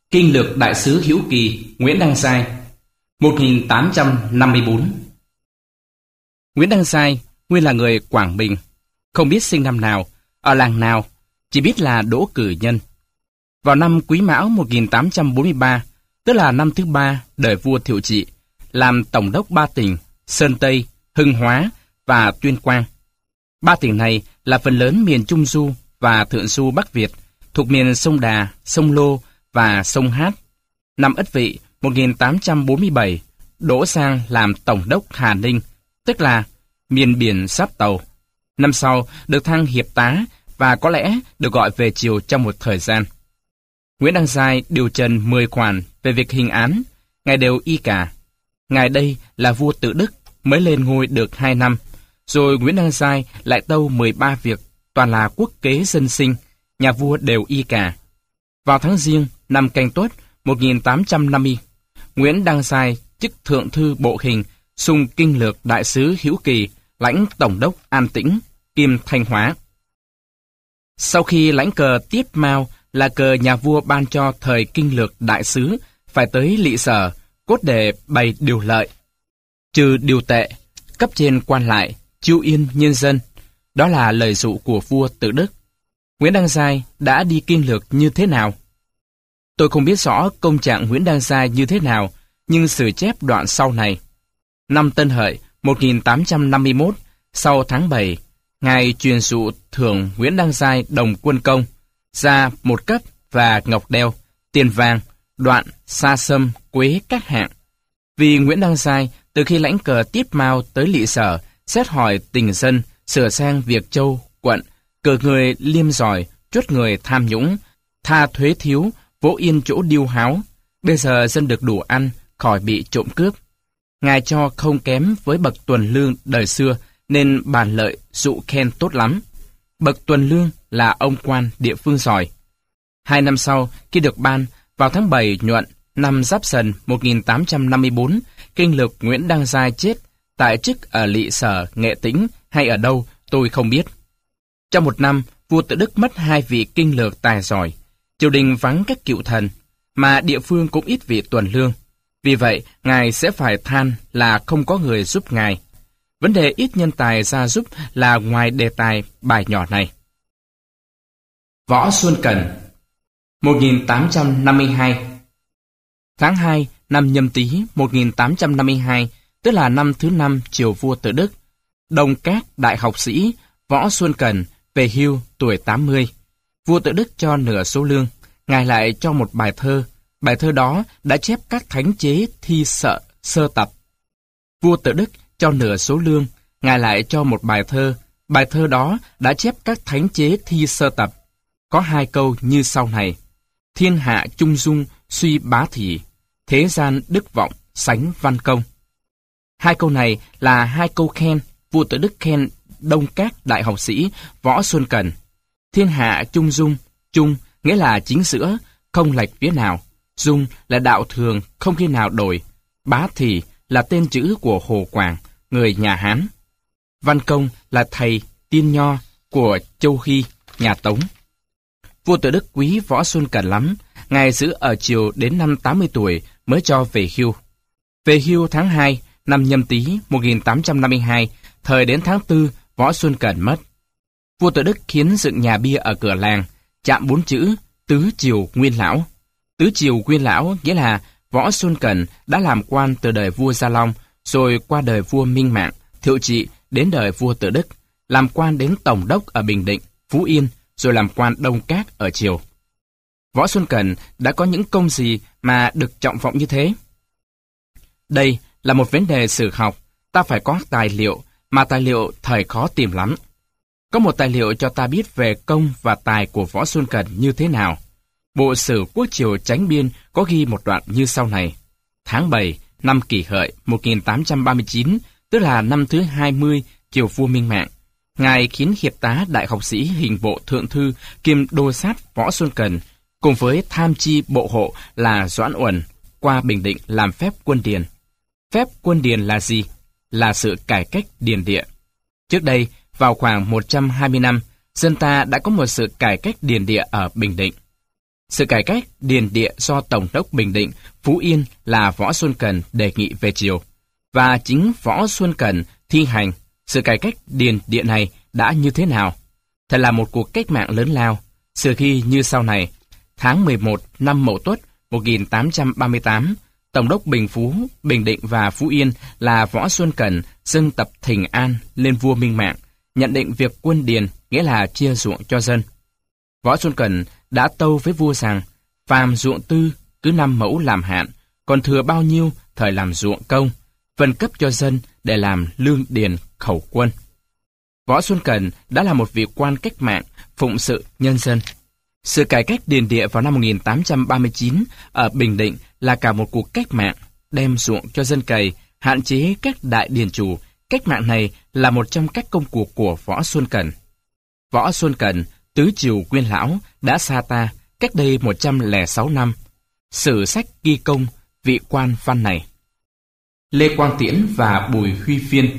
Kinh lược đại sứ Hữu Kỳ Nguyễn Đăng Giai 1854. Nguyễn Đăng Giai nguyên là người Quảng Bình, không biết sinh năm nào, ở làng nào, chỉ biết là đỗ cử nhân. Vào năm Quý Mão 1843, tức là năm thứ 3 đời vua Thiệu Trị, làm tổng đốc 3 tỉnh Sơn Tây, Hưng Hóa và Tuyên Quang. 3 tỉnh này là phần lớn miền Trung Du và Thượng Du Bắc Việt, thuộc miền sông Đà, sông Lô và sông Hát. Năm Ất Vị 1847, đỗ sang làm tổng đốc Hà Ninh, tức là miền biển Giáp Tàu. Năm sau được thăng hiệp tá và có lẽ được gọi về triều trong một thời gian. Nguyễn Đăng Giai điều trần 10 khoản về việc hình án, ngài đều y cả. Ngài đây là vua Tự Đức, mới lên ngôi được 2 năm, rồi Nguyễn Đăng Giai lại tâu 13 việc, toàn là quốc kế dân sinh, nhà vua đều y cả. Vào tháng Giêng năm Canh Tuất 1850, Nguyễn Đăng Giai chức thượng thư bộ hình, xung kinh lược đại sứ Hữu Kỳ, lãnh tổng đốc An Tĩnh, kiêm Thanh Hóa. Sau khi lãnh cờ Tiếp Mao là cờ nhà vua ban cho thời kinh lược đại sứ, phải tới Lỵ Sở, cốt để bày điều lợi, trừ điều tệ, cấp trên quan lại, chiêu yên nhân dân. Đó là lời dụ của vua Tự Đức. Nguyễn Đăng Giai đã đi kinh lược như thế nào? Tôi không biết rõ công trạng Nguyễn Đăng Giai như thế nào, nhưng sử chép đoạn sau này. Năm Tân Hợi 1851, sau tháng 7, ngài truyền dụ thưởng Nguyễn Đăng Giai đồng quân công, ra 1 cấp và ngọc đeo, tiền vàng, đoạn, sa sâm, quế các hạng. Vì Nguyễn Đăng Giai từ khi lãnh cờ Tiếp Mao tới Lỵ Sở, xét hỏi tình dân, sửa sang việc châu, quận, cử người liêm giỏi, chốt người tham nhũng, tha thuế thiếu, vỗ yên chỗ điêu háo. Bây giờ dân được đủ ăn, khỏi bị trộm cướp. Ngài cho không kém với bậc tuần lương đời xưa, nên bàn lợi dụ khen tốt lắm. Bậc tuần lương là ông quan địa phương giỏi. 2 năm sau, khi được ban, vào tháng 7 nhuận, năm Giáp Dần 1854, kinh lược Nguyễn Đăng Giai chết, tại chức ở Lỵ Sở, Nghệ Tĩnh hay ở đâu, tôi không biết. Trong 1 năm, vua Tự Đức mất 2 vị kinh lược tài giỏi. Triều đình vắng các cựu thần, mà địa phương cũng ít vị tuần lương. Vì vậy, ngài sẽ phải than là không có người giúp ngài. Vấn đề ít nhân tài ra giúp là ngoài đề tài bài nhỏ này. Võ Xuân Cẩn 1852. Tháng 2 năm Nhâm Tý 1852, tức là năm thứ 5 triều vua Tự Đức, Đông Các đại học sĩ Võ Xuân Cẩn về hưu tuổi 80. Vua Tự Đức cho nửa số lương, ngài lại cho một bài thơ. Bài thơ đó đã chép các thánh chế thi sơ tập. Vua Tự Đức cho nửa số lương, ngài lại cho một bài thơ. Bài thơ đó đã chép các thánh chế thi sơ tập. Có 2 câu như sau này: thiên hạ trung dung suy bá thị, thế gian đức vọng sánh văn công. 2 câu này là 2 câu khen. Vua Tự Đức khen Đông Các đại học sĩ Võ Xuân Cẩn. Thiên hạ trung dung, trung nghĩa là chính giữa, không lệch phía nào. Dung là đạo thường, không khi nào đổi. Bá thị là tên chữ của Hồ Quảng, người nhà Hán. Văn Công là thầy tiên nho của Châu Hy, nhà Tống. Vua Tự Đức quý Võ Xuân Cẩn lắm, ngài giữ ở triều đến năm 80 tuổi mới cho về hưu. Về hưu tháng 2 năm Nhâm Tý 1852, thời đến tháng 4 Võ Xuân Cẩn mất. Vua Tự Đức khiến dựng nhà bia ở cửa làng, chạm 4 chữ Tứ Triều Nguyên Lão. Tứ Triều Nguyên Lão nghĩa là Võ Xuân Cẩn đã làm quan từ đời vua Gia Long, rồi qua đời vua Minh Mạng, Thiệu Trị đến đời vua Tự Đức, làm quan đến tổng đốc ở Bình Định, Phú Yên, rồi làm quan Đông Các ở triều. Võ Xuân Cẩn đã có những công gì mà được trọng vọng như thế? Đây là một vấn đề sử học, ta phải có tài liệu, mà tài liệu thời khó tìm lắm. Có một tài liệu cho ta biết về công và tài của Võ Xuân Cẩn như thế nào. Bộ Sử Quốc Triều Chánh Biên có ghi một đoạn như sau này: tháng 7 năm Kỷ Hợi 1839, tức là năm thứ 20 triều vua Minh Mạng, ngài khiến hiệp tá đại học sĩ hình bộ thượng thư kiêm đô sát Võ Xuân Cẩn cùng với tham chi bộ hộ là Doãn Uẩn qua Bình Định làm phép quân điền. Phép quân điền là gì? Là sự cải cách điền địa. Trước đây, vào khoảng 120 năm, dân ta đã có một sự cải cách điền địa ở Bình Định. Sự cải cách điền địa do Tổng đốc Bình Định, Phú Yên là Võ Xuân Cần đề nghị về triều, và chính Võ Xuân Cần thi hành sự cải cách điền địa này đã như thế nào? Thật là một cuộc cách mạng lớn lao, sự khi như sau này. Tháng 11 năm Mậu Tuất 1838, Tổng đốc Bình Phú, Bình Định và Phú Yên là Võ Xuân Cần dâng tập thỉnh an lên vua Minh Mạng, nhận định việc quân điền nghĩa là chia ruộng cho dân. Võ Xuân Cần đã tâu với vua rằng phàm ruộng tư cứ 5 mẫu làm hạn, còn thừa bao nhiêu thời làm ruộng công, phân cấp cho dân để làm lương điền khẩu quân. Võ Xuân Cần đã là một vị quan cách mạng, phụng sự nhân dân. Sự cải cách điền địa vào năm 1839 ở Bình Định là cả một cuộc cách mạng, đem ruộng cho dân cày, hạn chế các đại điền chủ. Cách mạng này là một trong các công cuộc của Võ Xuân Cần. Võ Xuân Cần, tứ triều Nguyên Lão, đã xa ta cách đây 106 năm. Sử sách ghi công vị quan văn này. Lê Quang Tiễn và Bùi Huy Phiên,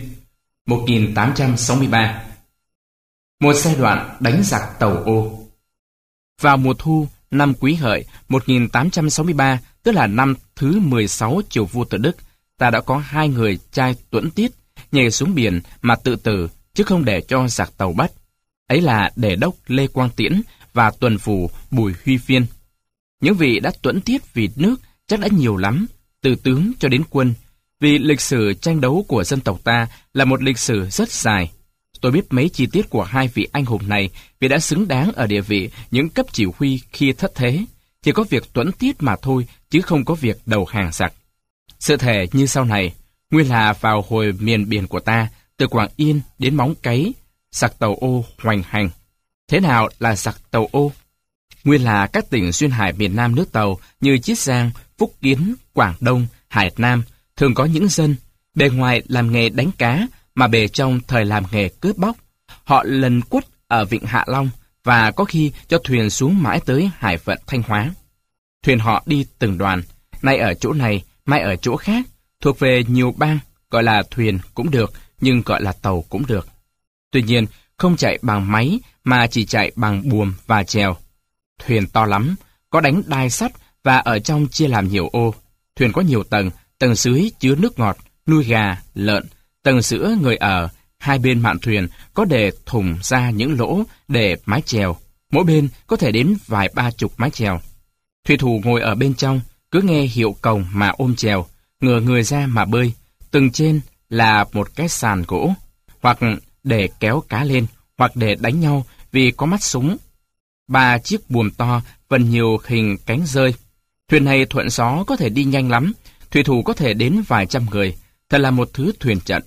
1863. Một giai đoạn đánh giặc Tàu Ô. Vào mùa thu năm Quý Hợi 1863, tức là năm thứ 16 triều vua Tự Đức, ta đã có 2 người trai Tuẫn Tiết nhảy xuống biển mà tự tử, chứ không để cho giặc Tàu bắt. Ấy là Đề đốc Lê Quang Tiễn và tuần phủ Bùi Huy Phiên. Những vị đã tuẫn tiết vì nước chắc đã nhiều lắm, từ tướng cho đến quân, vì lịch sử tranh đấu của dân tộc ta là một lịch sử rất dài. Tôi biết mấy chi tiết của 2 vị anh hùng này vì đã xứng đáng ở địa vị những cấp chỉ huy khi thất thế. Chỉ có việc tuẫn tiết mà thôi, chứ không có việc đầu hàng giặc. Sự thể như sau này, nguyên là vào hồi miền biển của ta, từ Quảng Yên đến Móng Cái, giặc Tàu Ô hoành hành. Thế nào là giặc Tàu Ô? Nguyên là các tỉnh duyên hải miền Nam nước Tàu như Chiết Giang, Phúc Kiến, Quảng Đông, Hải Nam thường có những dân bề ngoài làm nghề đánh cá mà bề trong thời làm nghề cướp bóc. Họ lần quất ở vịnh Hạ Long và có khi cho thuyền xuống mãi tới hải phận Thanh Hóa. Thuyền họ đi từng đoàn, nay ở chỗ này, mai ở chỗ khác, thuộc về nhiều bang, gọi là thuyền cũng được, nhưng gọi là tàu cũng được. Tuy nhiên, không chạy bằng máy mà chỉ chạy bằng buồm và chèo. Thuyền to lắm, có đánh đai sắt và ở trong chia làm nhiều ô. Thuyền có nhiều tầng, tầng dưới chứa nước ngọt, nuôi gà, lợn, tầng giữa người ở. Hai bên mạn thuyền có để thủng ra những lỗ để mái chèo. Mỗi bên có thể đến vài 30 mái chèo. Thủy thủ ngồi ở bên trong, cứ nghe hiệu còng mà ôm chèo, ngửa người ra mà bơi. Tầng trên là một cái sàn gỗ, hoặc để kéo cá lên, hoặc để đánh nhau vì có mắt súng. 3 chiếc buồm to, phần nhiều hình cánh rơi. Thuyền này thuận gió có thể đi nhanh lắm, thủy thủ có thể đến vài trăm người, thật là một thứ thuyền trận.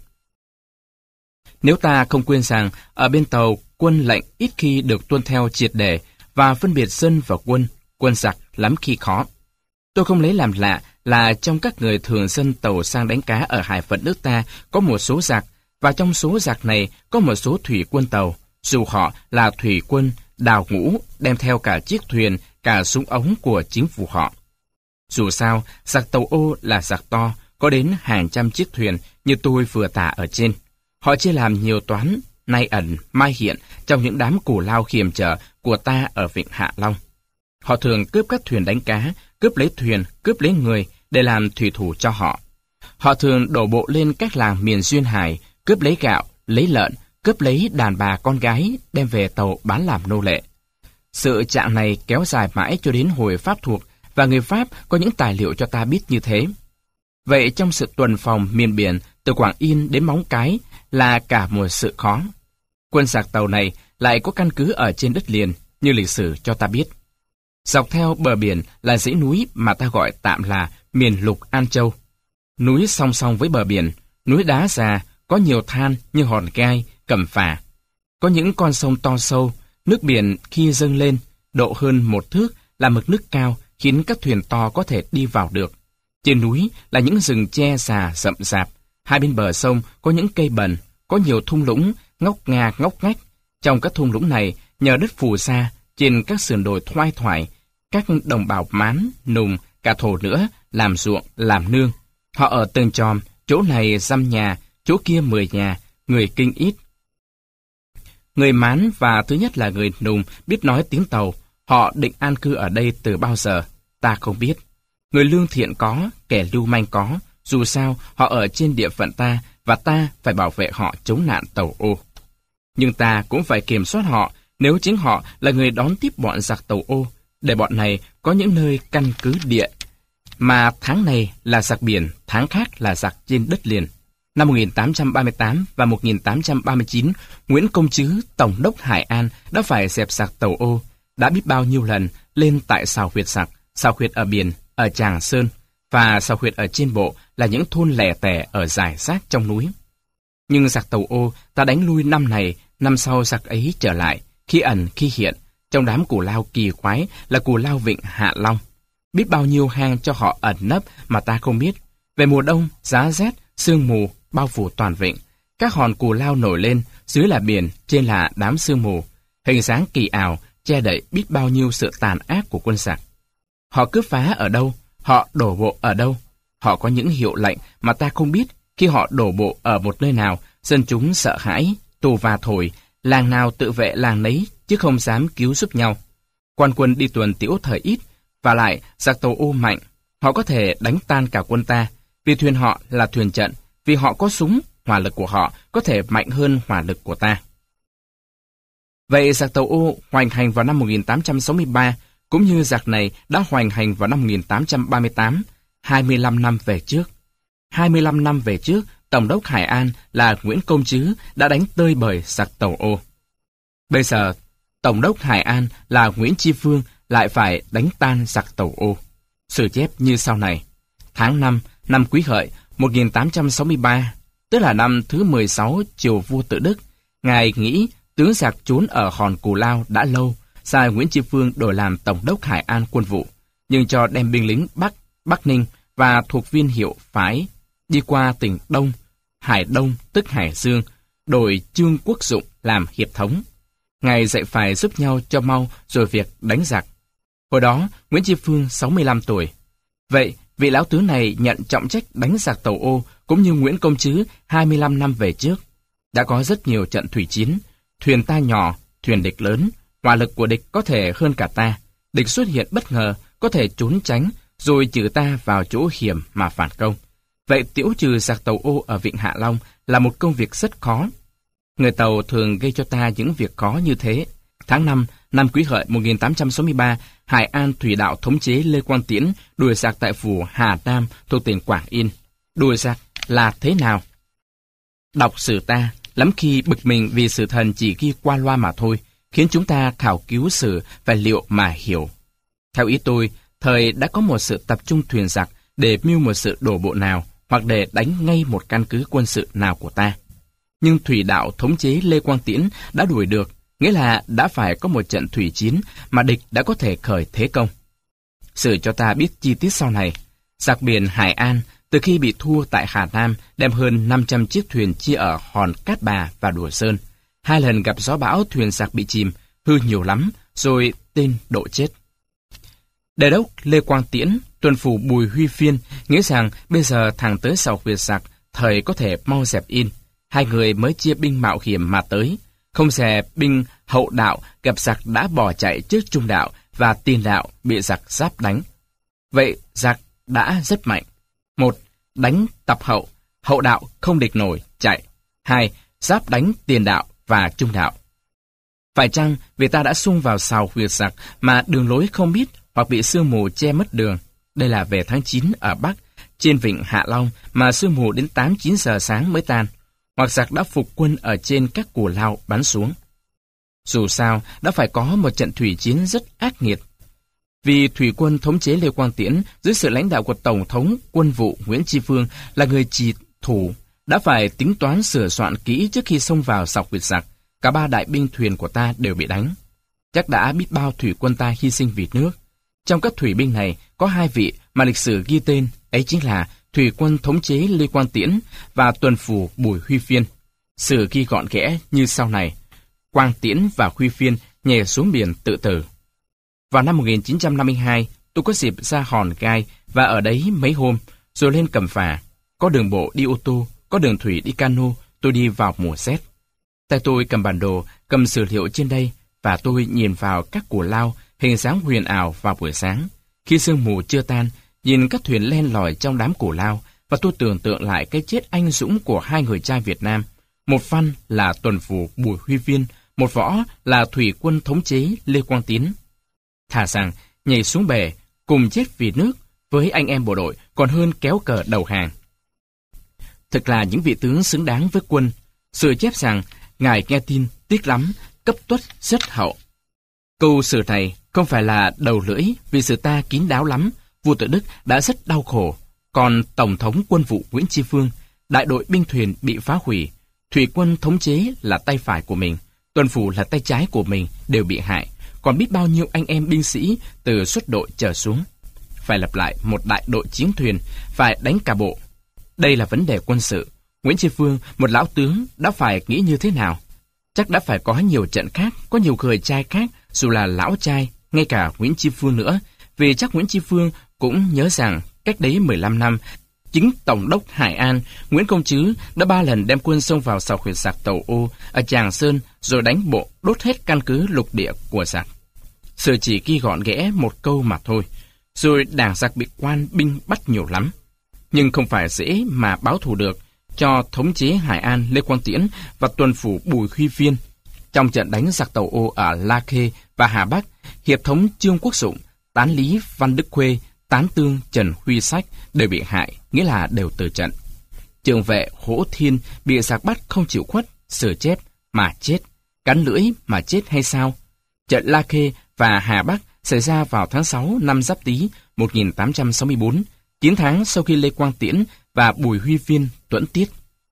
Nếu ta không quên rằng, ở bên tàu, quân lệnh ít khi được tuân theo triệt để, và phân biệt dân và quân giặc lắm khi khó. Tôi không lấy làm lạ là trong các người thường dân tàu sang đánh cá ở hải phận nước ta có một số giặc, và trong số giặc này có một số thủy quân tàu, dù họ là thủy quân đào ngũ đem theo cả chiếc thuyền, cả súng ống của chính phủ họ. Dù sao, giặc Tàu Ô là giặc to, có đến hàng trăm chiếc thuyền như tôi vừa tả ở trên. Họ chia làm nhiều toán, nay ẩn, mai hiện trong những đám cù lao khiềm trở của ta ở vịnh Hạ Long. Họ thường cướp các thuyền đánh cá, cướp lấy thuyền, cướp lấy người để làm thủy thủ cho họ. Họ thường đổ bộ lên các làng miền duyên hải, cướp lấy gạo, lấy lợn, cướp lấy đàn bà con gái đem về tàu bán làm nô lệ. Sự trạng này kéo dài mãi cho đến hồi Pháp thuộc, và người Pháp có những tài liệu cho ta biết như thế. Vậy trong sự tuần phòng miền biển từ Quảng Yên đến Móng Cái là cả một sự khó. Quân giặc tàu này lại có căn cứ ở trên đất liền như lịch sử cho ta biết. Dọc theo bờ biển là dãy núi mà ta gọi tạm là miền lục An Châu. Núi song song với bờ biển, núi đá già, có nhiều than như Hòn Gai, Cẩm Phả. Có những con sông to sâu, nước biển khi dâng lên, độ hơn 1 thước là mực nước cao khiến các thuyền to có thể đi vào được. Trên núi là những rừng tre già rậm rạp, hai bên bờ sông có những cây bần, có nhiều thung lũng, ngóc ngà ngóc ngách. Trong các thung lũng này, nhờ đất phù sa, trên các sườn đồi thoai thoải, các đồng bào Mán, Nùng, cả Thổ nữa, làm ruộng, làm nương. Họ ở từng chòm, chỗ này 5 nhà, chỗ kia 10 nhà, người Kinh ít. Người Mán và thứ nhất là người Nùng biết nói tiếng Tàu. Họ định an cư ở đây từ bao giờ, ta không biết. Người lương thiện có, kẻ lưu manh có, dù sao họ ở trên địa phận ta và ta phải bảo vệ họ chống nạn tàu ô. Nhưng ta cũng phải kiểm soát họ nếu chính họ là người đón tiếp bọn giặc tàu ô, để bọn này có những nơi căn cứ địa. Mà tháng này là giặc biển, tháng khác là giặc trên đất liền. Năm 1838 và 1839, Nguyễn Công Trứ, Tổng đốc Hải An đã phải dẹp giặc tàu ô, đã biết bao nhiêu lần lên tại sào huyệt giặc, sào huyệt ở biển, ở Tràng Sơn, và sào huyệt ở trên bộ là những thôn lẻ tẻ ở rải rác trong núi. Nhưng giặc tàu ô ta đánh lui năm này, năm sau giặc ấy trở lại, khi ẩn khi hiện, trong đám cù lao kỳ quái là cù lao vịnh Hạ Long. Biết bao nhiêu hang cho họ ẩn nấp mà ta không biết. Về mùa đông, giá rét, sương mù bao phủ toàn vịnh. Các hòn cù lao nổi lên, dưới là biển, trên là đám sương mù. Hình dáng kỳ ảo, che đậy biết bao nhiêu sự tàn ác của quân giặc. Họ cướp phá ở đâu, họ đổ bộ ở đâu. Họ có những hiệu lệnh mà ta không biết. Khi họ đổ bộ ở một nơi nào, dân chúng sợ hãi, tù và thổi, làng nào tự vệ làng nấy, chứ không dám cứu giúp nhau. Quan quân đi tuần tiễu thời ít, và lại giặc tàu ô mạnh, họ có thể đánh tan cả quân ta, vì thuyền họ là thuyền trận, vì họ có súng, hỏa lực của họ có thể mạnh hơn hỏa lực của ta. Vậy giặc tàu ô hoành hành vào năm 1863, cũng như giặc này đã hoành hành vào năm 1838, 25 năm về trước. 25 năm về trước, Tổng đốc Hải An là Nguyễn Công Trứ đã đánh tơi bời giặc tàu ô. Bây giờ, Tổng đốc Hải An là Nguyễn Tri Phương lại phải đánh tan giặc tàu ô. Sử chép như sau này. Tháng 5, năm Quý Hợi, 1863, tức là năm thứ 16 triều vua Tự Đức, ngài nghĩ tướng giặc trốn ở hòn Cù Lao đã lâu, sai Nguyễn Tri Phương đổi làm Tổng đốc Hải An quân vụ, nhưng cho đem binh lính Bắc Ninh và thuộc viên hiệu phái đi qua tỉnh Đông, Hải Đông tức Hải Dương, đổi Trương Quốc Dụng làm hiệp thống. Ngài dạy phải giúp nhau cho mau rồi việc đánh giặc. Hồi đó, Nguyễn Tri Phương 65 tuổi. Vậy, vị lão tướng này nhận trọng trách đánh giặc tàu ô cũng như Nguyễn Công Trứ 25 năm về trước. Đã có rất nhiều trận thủy chiến, thuyền ta nhỏ, thuyền địch lớn, hỏa lực của địch có thể hơn cả ta. Địch xuất hiện bất ngờ, có thể trốn tránh, rồi trừ ta vào chỗ hiểm mà phản công. Vậy tiễu trừ giặc tàu ô ở Vịnh Hạ Long là một công việc rất khó. Người Tàu thường gây cho ta những việc khó như thế. Tháng 5, năm Quý Hợi 1863, Hải An thủy đạo thống chế Lê Quang Tiễn đuổi giặc tại phủ Hà Nam thuộc tỉnh Quảng Yên. Đuổi giặc là thế nào? Đọc sử ta, lắm khi bực mình vì sử thần chỉ ghi qua loa mà thôi, khiến chúng ta khảo cứu sử phải liệu mà hiểu. Theo ý tôi, thời đã có một sự tập trung thuyền giặc để mưu một sự đổ bộ nào, hoặc để đánh ngay một căn cứ quân sự nào của ta. Nhưng thủy đạo thống chế Lê Quang Tiễn đã đuổi được, nghĩa là đã phải có một trận thủy chiến mà địch đã có thể khởi thế công. Sử cho ta biết chi tiết sau này. Giặc biển Hải An, từ khi bị thua tại Hà Nam, đem hơn 500 chiếc thuyền chia ở hòn Cát Bà và Đùa Sơn. 2 lần gặp gió bão thuyền giặc bị chìm, hư nhiều lắm, rồi tên độ chết. Đề đốc Lê Quang Tiễn, tuần phủ Bùi Huy Phiên, nghĩ rằng bây giờ thằng tới sào huyệt giặc, thời có thể mau dẹp yên. 2 người mới chia binh mạo hiểm mà tới. Không dè binh hậu đạo gặp giặc đã bỏ chạy trước trung đạo và tiền đạo bị giặc giáp đánh. Vậy giặc đã rất mạnh. 1. Đánh tập hậu, hậu đạo không địch nổi, chạy. 2. Giáp đánh tiền đạo và trung đạo. Phải chăng vì ta đã xung vào sào huyệt giặc mà đường lối không biết hoặc bị sương mù che mất đường? Đây là về tháng 9 ở Bắc, trên vịnh Hạ Long mà sương mù đến 8-9 giờ sáng mới tan. Hoặc giặc đã phục quân ở trên các cù lao bắn xuống. Dù sao, đã phải có một trận thủy chiến rất ác nghiệt. Vì thủy quân thống chế Lê Quang Tiễn dưới sự lãnh đạo của Tổng thống quân vụ Nguyễn Tri Phương là người chỉ thủ, đã phải tính toán sửa soạn kỹ trước khi xông vào sọc huyệt giặc. Cả 3 đại binh thuyền của ta đều bị đánh. Chắc đã biết bao thủy quân ta hy sinh vì nước. Trong các thủy binh này có 2 vị mà lịch sử ghi tên, ấy chính là thủy quân thống chế Lê Quang Tiễn và tuần phủ Bùi Huy Phiên. Sử ghi gọn ghẽ như sau này: Quang Tiễn và Huy Phiên nhảy xuống biển tự tử. Vào năm 1952, tôi có dịp ra Hòn Gai và ở đấy mấy hôm, rồi lên Cẩm Phả. Có đường bộ đi ô tô, có đường thủy đi cano, tôi đi vào mùa rét. Tay tôi cầm bản đồ, cầm sử liệu trên đây, và tôi nhìn vào các cù lao, hình dáng huyền ảo vào buổi sáng. Khi sương mù chưa tan, nhìn các thuyền len lỏi trong đám cù lao, và tôi tưởng tượng lại cái chết anh dũng của hai người cha Việt Nam. Một văn là tuần phủ Bùi Huy Viên, một võ là thủy quân thống chế Lê Quang Tiến. Thà rằng nhảy xuống bè, cùng chết vì nước với anh em bộ đội còn hơn kéo cờ đầu hàng. Thực là những vị tướng xứng đáng với quân. Sử chép rằng, ngài nghe tin tiếc lắm, cấp tuất rất hậu. Câu sử này không phải là đầu lưỡi, vì sự ta kín đáo lắm. Vua Tự Đức đã rất đau khổ. Còn Tổng thống quân vụ Nguyễn Tri Phương, đại đội binh thuyền bị phá hủy, thủy quân thống chế là tay phải của mình, tuần phủ là tay trái của mình đều bị hại. Còn biết bao nhiêu anh em binh sĩ từ xuất đội trở xuống. Phải lập lại một đại đội chiến thuyền, phải đánh cả bộ. Đây là vấn đề quân sự. Nguyễn Tri Phương, một lão tướng, đã phải nghĩ như thế nào? Chắc đã phải có nhiều trận khác, có nhiều người trai khác, dù là lão trai, ngay cả Nguyễn Tri Phương nữa. Vì chắc Nguyễn Tri Phương cũng nhớ rằng, cách đấy 15 năm, chính Tổng đốc Hải An, Nguyễn Công Trứ đã 3 lần đem quân xông vào sào huyệt giặc Tàu Ô ở Tràng Sơn, rồi đánh bộ, đốt hết căn cứ lục địa của giặc. Sử chỉ ghi gọn ghẽ một câu mà thôi. Rồi đảng giặc bị quan binh bắt nhiều lắm. Nhưng không phải dễ mà báo thù được cho thống chế Hải An Lê Quang Tiễn và tuần phủ Bùi Huy Viên. Trong trận đánh giặc Tàu Ô ở La Khê và Hà Bắc, hiệp thống Trương Quốc Dụng, tán lý Văn Đức Khuê, tán tương Trần Huy Sách đều bị hại, nghĩa là đều từ trận. Trường vệ Hỗ Thiên bị giặc bắt không chịu khuất, Sử chép mà chết, cắn lưỡi mà chết hay sao? Trận La Khê và Hà Bắc xảy ra vào tháng 6 năm Giáp Tý 1864, 9 tháng sau khi Lê Quang Tiễn và Bùi Huy Viên tuẫn tiết.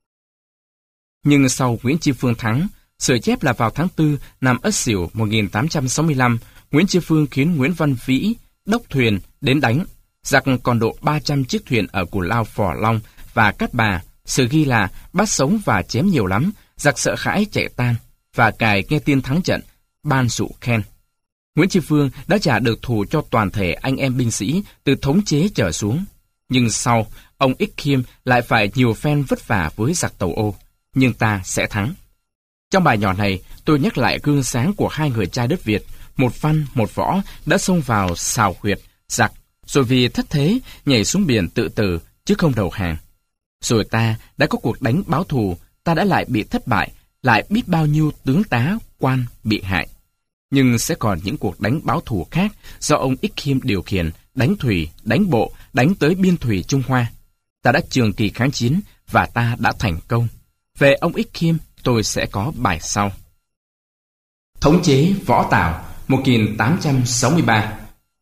Nhưng sau Nguyễn Tri Phương thắng, Sử chép là vào tháng 4 năm Ất Sửu 1865, Nguyễn Tri Phương khiến Nguyễn Văn Vĩ đốc thuyền đến đánh. Giặc còn độ 300 chiếc thuyền ở Cù Lao, Phò Long và Cát Bà. Sử ghi là bắt sống và chém nhiều lắm, giặc sợ hãi chạy tan, và cài nghe tin thắng trận, ban dụ khen. Nguyễn Tri Phương đã trả được thù cho toàn thể anh em binh sĩ từ thống chế trở xuống. Nhưng sau, ông Ích Khiêm lại phải nhiều phen vất vả với giặc Tàu Ô. Nhưng ta sẽ thắng. Trong bài nhỏ này, tôi nhắc lại gương sáng của hai người cha đất Việt, một văn, một võ, đã xông vào sào huyệt giặc, rồi vì thất thế nhảy xuống biển tự tử chứ không đầu hàng. Rồi ta đã có cuộc đánh báo thù, ta đã lại bị thất bại, lại biết bao nhiêu tướng tá, quan bị hại. Nhưng sẽ còn những cuộc đánh báo thù khác do ông Ích Khiêm điều khiển, đánh thủy, đánh bộ, đánh tới biên thủy Trung Hoa. Ta đã trường kỳ kháng chiến và ta đã thành công. Về ông Ích Khiêm, tôi sẽ có bài sau. Thống chế Võ Tào 1863.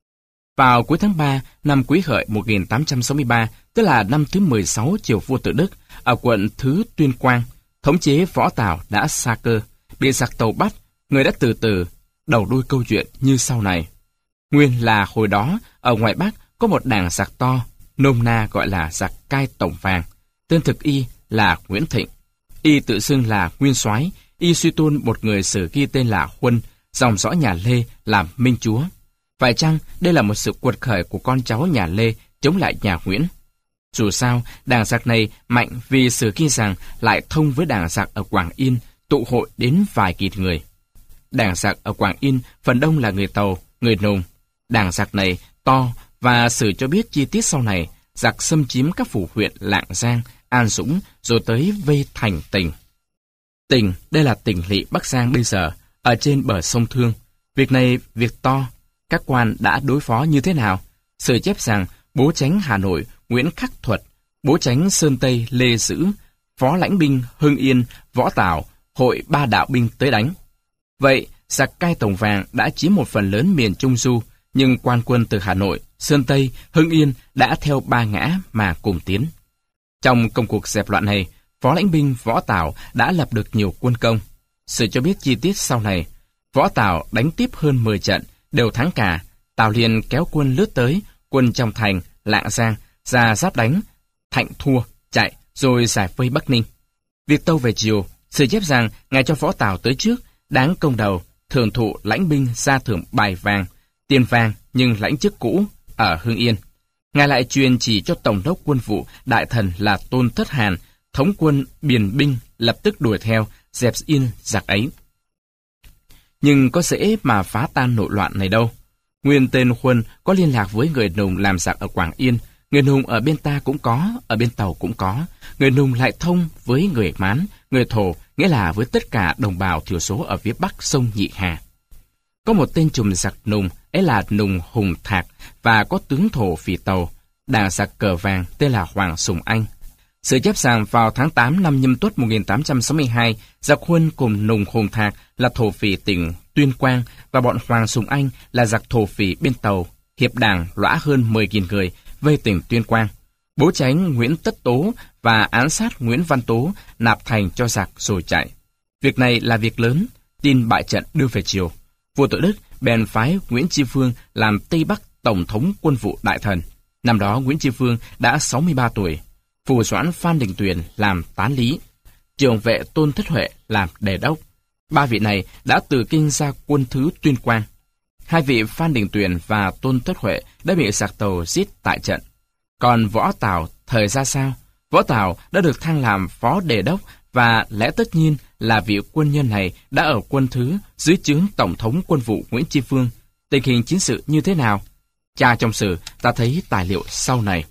Vào cuối tháng 3 năm Quý Hợi 1863, tức là năm thứ 16 triều vua Tự Đức, ở quận Thứ Tuyên Quang, thống chế Võ Tào đã sa cơ, bị giặc Tàu bắt. Người đã từ từ đầu đuôi câu chuyện như sau này. Nguyên là hồi đó, ở ngoài Bắc có một đảng giặc to, nôm na gọi là giặc Cai Tổng Vàng. Tên thực y là Nguyễn Thịnh. Y tự xưng là nguyên soái. Y suy tôn một người sử ghi tên là Huân, dòng dõi nhà Lê làm minh chúa. Phải chăng đây là một sự quật khởi của con cháu nhà Lê chống lại nhà Nguyễn? Dù sao, đảng giặc này mạnh vì sử ghi rằng lại thông với đảng giặc ở Quảng Yên, tụ hội đến vài nghìn người. Đảng giặc ở Quảng Yên phần đông là người Tàu, người Nùng. Đảng giặc này to và sử cho biết chi tiết sau này, giặc xâm chiếm các phủ huyện Lạng Giang, An Dũng rồi tới vây thành Tỉnh. Tỉnh, đây là tỉnh lỵ Bắc Giang bây giờ, ở trên bờ sông Thương. Việc này, việc to, các quan đã đối phó như thế nào? Sử chép rằng, bố chánh Hà Nội Nguyễn Khắc Thuật, bố chánh Sơn Tây Lê Dữ, phó lãnh binh Hưng Yên, Võ Tào, hội 3 đạo binh tới đánh. Vậy, giặc Cai Tổng Vàng đã chiếm một phần lớn miền Trung Du, nhưng quan quân từ Hà Nội, Sơn Tây, Hưng Yên đã theo 3 ngã mà cùng tiến. Trong công cuộc dẹp loạn này, phó lãnh binh Võ Tào đã lập được nhiều quân công. Sử cho biết chi tiết sau này, Võ Tào đánh tiếp hơn 10 trận, đều thắng cả. Tào liền kéo quân lướt tới, quân trong thành, Lạng Giang, ra giáp đánh, Thạnh thua, chạy, rồi giải vây Bắc Ninh. Việc tâu về chiều, Sử chép rằng ngài cho Võ Tào tới trước, đáng công đầu, thưởng thụ lãnh binh ra thưởng bài vàng, tiền vàng nhưng lãnh chức cũ ở Hưng Yên. Ngài lại truyền chỉ cho Tổng đốc quân vụ đại thần là Tôn Thất Hàn, thống quân biền binh lập tức đuổi theo, dẹp yên giặc ấy. Nhưng có dễ mà phá tan nội loạn này đâu. Nguyên tên Huân có liên lạc với người Nùng làm giặc ở Quảng Yên. Người Nùng ở bên ta cũng có, ở bên Tàu cũng có. Người Nùng lại thông với người Mán, người Thổ, nghĩa là với tất cả đồng bào thiểu số ở phía bắc sông Nhị Hà. Có một tên trùm giặc Nùng, ấy là Nùng Hùng Thạc, và có tướng Thổ phỉ Tàu, đảng giặc cờ vàng tên là Hoàng Sùng Anh. Sự chép rằng vào tháng 8 năm Nhâm Tuất 1862, giặc Huân cùng Nùng Hùng Thạc là thổ phỉ tỉnh Tuyên Quang và bọn Hoàng Sùng Anh là giặc thổ phỉ bên Tàu, hiệp đảng lõa hơn 10.000 người vây tỉnh Tuyên Quang, bố tránh Nguyễn Tất Tố và án sát Nguyễn Văn Tố, nạp thành cho giặc rồi chạy. Việc này là việc lớn, tin bại trận đưa về triều. Vua Tự Đức bèn phái Nguyễn Tri Phương làm Tây Bắc Tổng thống Quân vụ đại thần. Năm đó Nguyễn Tri Phương đã 63 tuổi. Phù Doãn Phan Đình Tuyền làm tán lý, Trường vệ Tôn Thất Huệ làm đề đốc. Ba vị này đã từ kinh ra quân thứ Tuyên Quang. Hai vị Phan Đình Tuyền và Tôn Thất Huệ đã bị giặc Tàu giết tại trận. Còn Võ Tào thời ra sao? Võ Tào đã được thăng làm phó đề đốc và lẽ tất nhiên là vị quân nhân này đã ở quân thứ dưới trướng Tổng thống Quân vụ Nguyễn Tri Phương. Tình hình chiến sự như thế nào? Tra trong sử ta thấy tài liệu sau này.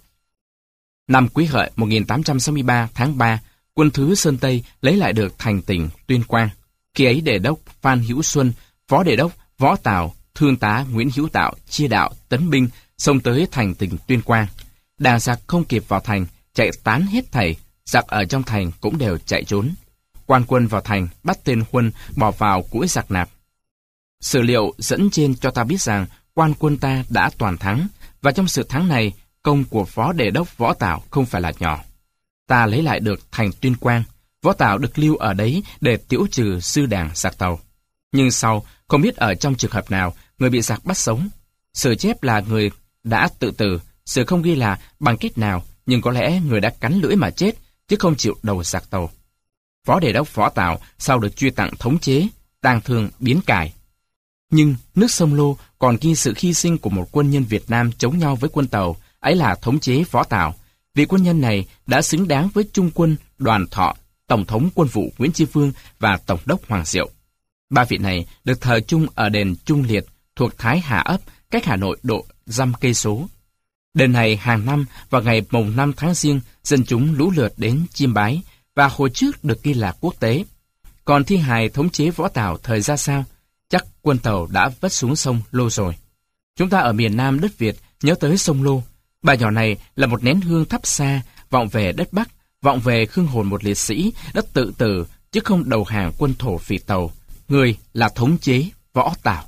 Năm Quý Hợi 1863 tháng 3, quân thứ Sơn Tây lấy lại được thành tỉnh Tuyên Quang. Khi ấy đề đốc Phan Hữu Xuân, phó đề đốc Võ Tào, thương tá Nguyễn Hữu Tạo chia đạo tấn binh xông tới thành tỉnh Tuyên Quang. Đàn giặc không kịp vào thành, chạy tán hết thảy, giặc ở trong thành cũng đều chạy trốn. Quan quân vào thành bắt tên Huân bỏ vào cũi giặc nạp. Sử liệu dẫn trên cho ta biết rằng quan quân ta đã toàn thắng, và trong sự thắng này, công của phó đề đốc Võ Tào không phải là nhỏ. Ta lấy lại được thành Tuyên Quang, Võ Tào được lưu ở đấy để tiễu trừ sư đảng giặc Tàu. Nhưng sau, không biết ở trong trường hợp nào, người bị giặc bắt sống. Sử chép là người đã tự tử, sử không ghi là bằng cách nào, nhưng có lẽ người đã cắn lưỡi mà chết, chứ không chịu đầu giặc Tàu. Phó đề đốc Võ Tào sau được truy tặng thống chế, tang thương biến cải. Nhưng nước Sông Lô còn ghi sự hy sinh của một quân nhân Việt Nam chống nhau với quân Tàu, ấy là thống chế Võ Tào. Vị quân nhân này đã xứng đáng với Trung quân Đoàn Thọ, Tổng thống Quân vụ Nguyễn Tri Phương và Tổng đốc Hoàng Diệu. Ba vị này được thờ chung ở đền Trung Liệt thuộc Thái Hà Ấp, cách Hà Nội độ dăm cây số. Đền này hàng năm vào ngày mùng 5 tháng Giêng, dân chúng lũ lượt đến chiêm bái, và hồi trước được ghi là quốc tế. Còn thi hài thống chế Võ Tào thời ra sao? Chắc quân Tàu đã vất xuống sông Lô rồi. Chúng ta ở miền Nam đất Việt nhớ tới sông Lô. Bà nhỏ này là một nén hương thắp xa, vọng về đất Bắc, vọng về hương hồn một liệt sĩ đã tự tử chứ không đầu hàng quân thổ phỉ Tàu. Người là thống chế Võ Tào.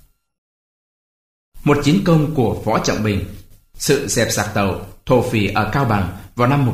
Một chiến công của Võ Trọng Bình. Sự dẹp giặc Tàu, thổ phỉ ở Cao Bằng vào năm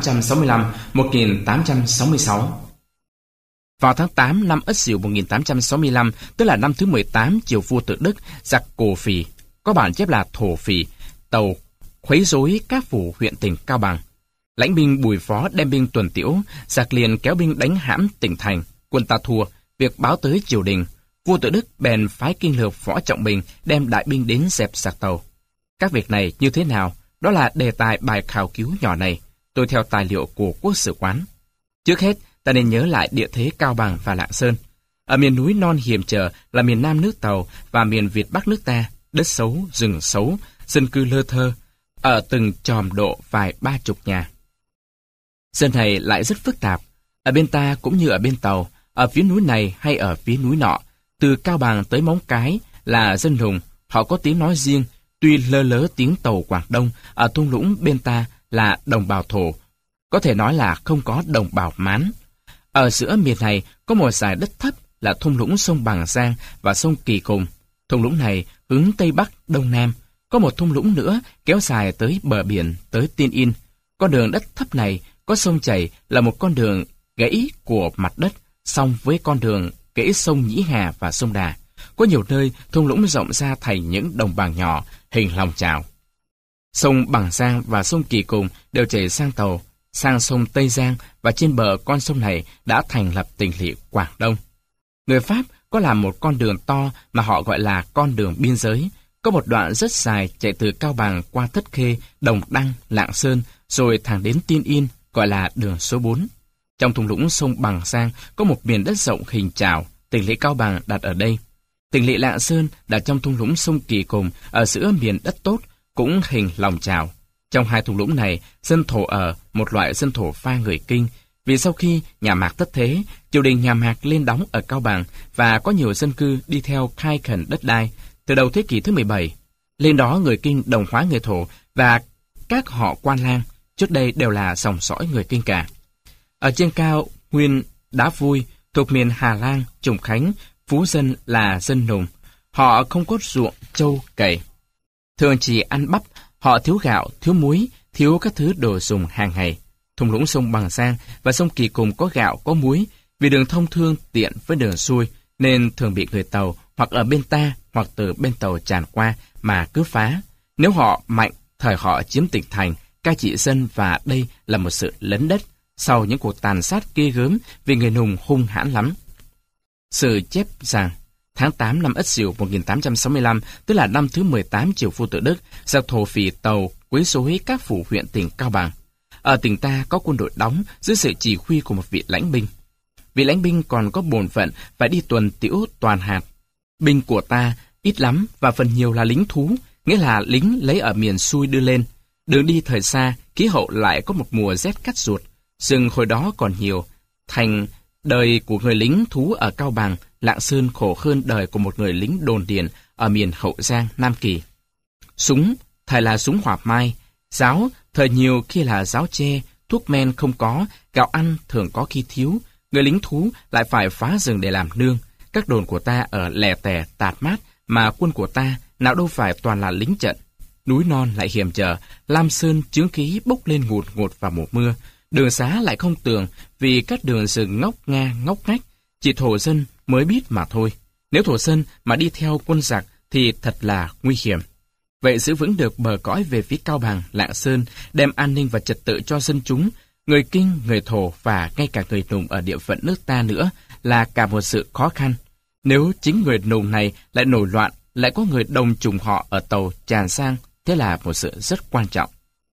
1865-1866. Vào tháng 8 năm Ất Sửu 1865, tức là năm thứ 18 triều vua Tự Đức, giặc Cổ Phỉ, có bản chép là thổ phỉ, Tàu khuấy rối các phủ huyện tỉnh Cao Bằng. Lãnh binh Bùi Phó đem binh tuần tiễu, giặc liền kéo binh đánh hãm tỉnh thành, quân ta thua, việc báo tới triều đình. Vua Tự Đức bèn phái kinh lược Võ Trọng Bình đem đại binh đến dẹp giặc Tàu. Các việc này như thế nào? Đó là đề tài bài khảo cứu nhỏ này, tôi theo tài liệu của Quốc sử quán. Trước hết, ta nên nhớ lại địa thế Cao Bằng và Lạng Sơn. Ở miền núi non hiểm trở là miền Nam nước Tàu và miền Việt Bắc nước ta, đất xấu, rừng xấu, dân cư lơ thơ, ở từng chòm độ vài 30 nhà. Dân này lại rất phức tạp, ở bên ta cũng như ở bên Tàu, ở phía núi này hay ở phía núi nọ, từ Cao Bằng tới Móng Cái là dân Nùng, họ có tiếng nói riêng, tuy lơ lớ tiếng Tàu Quảng Đông, ở thung lũng bên ta là đồng bào Thổ, có thể nói là không có đồng bào Mán. Ở giữa miền này có một dải đất thấp là thung lũng sông Bằng Giang và sông Kỳ Cùng. Thung lũng này hướng Tây Bắc, Đông Nam. Có một thung lũng nữa kéo dài tới bờ biển, tới Tiên Yên. Con đường đất thấp này có sông chảy là một con đường gãy của mặt đất, song với con đường gãy sông Nhĩ Hà và sông Đà. Có nhiều nơi thung lũng rộng ra thành những đồng bằng nhỏ, hình lòng chảo. Sông Bằng Giang và sông Kỳ Cùng đều chảy sang Tàu, sang sông Tây Giang, và trên bờ con sông này đã thành lập tỉnh lỵ Quảng Đông. Người Pháp có làm một con đường to mà họ gọi là con đường biên giới. Có một đoạn rất dài chạy từ Cao Bằng qua Thất Khê, Đồng Đăng, Lạng Sơn, rồi thẳng đến Tiên Yên, gọi là đường số 4. Trong thung lũng sông Bằng Giang có một miền đất rộng hình chảo, tỉnh lỵ Cao Bằng đặt ở đây. Tỉnh lỵ Lạng Sơn đặt trong thung lũng sông Kỳ Cùng ở giữa miền đất tốt, cũng hình lòng chào. Trong hai thung lũng này, dân thổ ở một loại dân thổ pha người Kinh, vì sau khi nhà Mạc thất thế, triều đình nhà Mạc lên đóng ở Cao Bằng và có nhiều dân cư đi theo khai khẩn đất đai. Từ đầu thế kỷ thứ 17, lên đó người Kinh đồng hóa người thổ và các họ quan lang, trước đây đều là dòng dõi người Kinh cả. Ở trên cao, nguyên Đá Vui, thuộc miền Hà Lan, Trùng Khánh, phú dân là dân nùng. Họ không có ruộng, trâu, cày. Thường chỉ ăn bắp, họ thiếu gạo, thiếu muối, thiếu các thứ đồ dùng hàng ngày. Thung lũng sông Bằng Giang và sông Kỳ Cùng có gạo, có muối, vì đường thông thương tiện với đường xuôi, nên thường bị người Tàu hoặc ở bên ta hoặc từ bên Tàu tràn qua mà cướp phá. Nếu họ mạnh, thời họ chiếm tỉnh thành, cai trị dân và đây là một sự lấn đất sau những cuộc tàn sát ghê gớm vì người Nùng hung hãn lắm. Sử chép rằng, tháng 8 năm Ất Sửu 1865, tức là năm thứ 18 triều vua Tự Đức, giặc thổ phỉ Tàu quấy rối các phủ huyện tỉnh Cao Bằng. Ở tỉnh ta có quân đội đóng dưới sự chỉ huy của một vị lãnh binh. Vị lãnh binh còn có bổn phận phải đi tuần tiễu toàn hạt. Binh của ta ít lắm và phần nhiều là lính thú, nghĩa là lính lấy ở miền xuôi đưa lên. Đường đi thời xa, khí hậu lại có một mùa rét cắt ruột. Rừng hồi đó còn nhiều. Thành đời của người lính thú ở Cao Bằng, Lạng Sơn khổ hơn đời của một người lính đồn điền ở miền Hậu Giang, Nam Kỳ. Súng, thời là súng hỏa mai. Giáo, thời nhiều khi là giáo tre, thuốc men không có, gạo ăn thường có khi thiếu. Người lính thú lại phải phá rừng để làm nương. Các đồn của ta ở lẻ tẻ, tạt mát, mà quân của ta nào đâu phải toàn là lính trận. Núi non lại hiểm trở, lam sơn chướng khí bốc lên ngụt ngụt vào mùa mưa. Đường xá lại không tường, vì các đường rừng ngóc ngóc ngách, chỉ thổ dân mới biết mà thôi. Nếu thổ dân mà đi theo quân giặc thì thật là nguy hiểm. Vậy giữ vững được bờ cõi về phía Cao Bằng, Lạng Sơn, đem an ninh và trật tự cho dân chúng, người Kinh, người Thổ và ngay cả người Nùng ở địa phận nước ta nữa là cả một sự khó khăn. Nếu chính người Nùng này lại nổi loạn, lại có người đồng trùng họ ở Tàu tràn sang, thế là một sự rất quan trọng.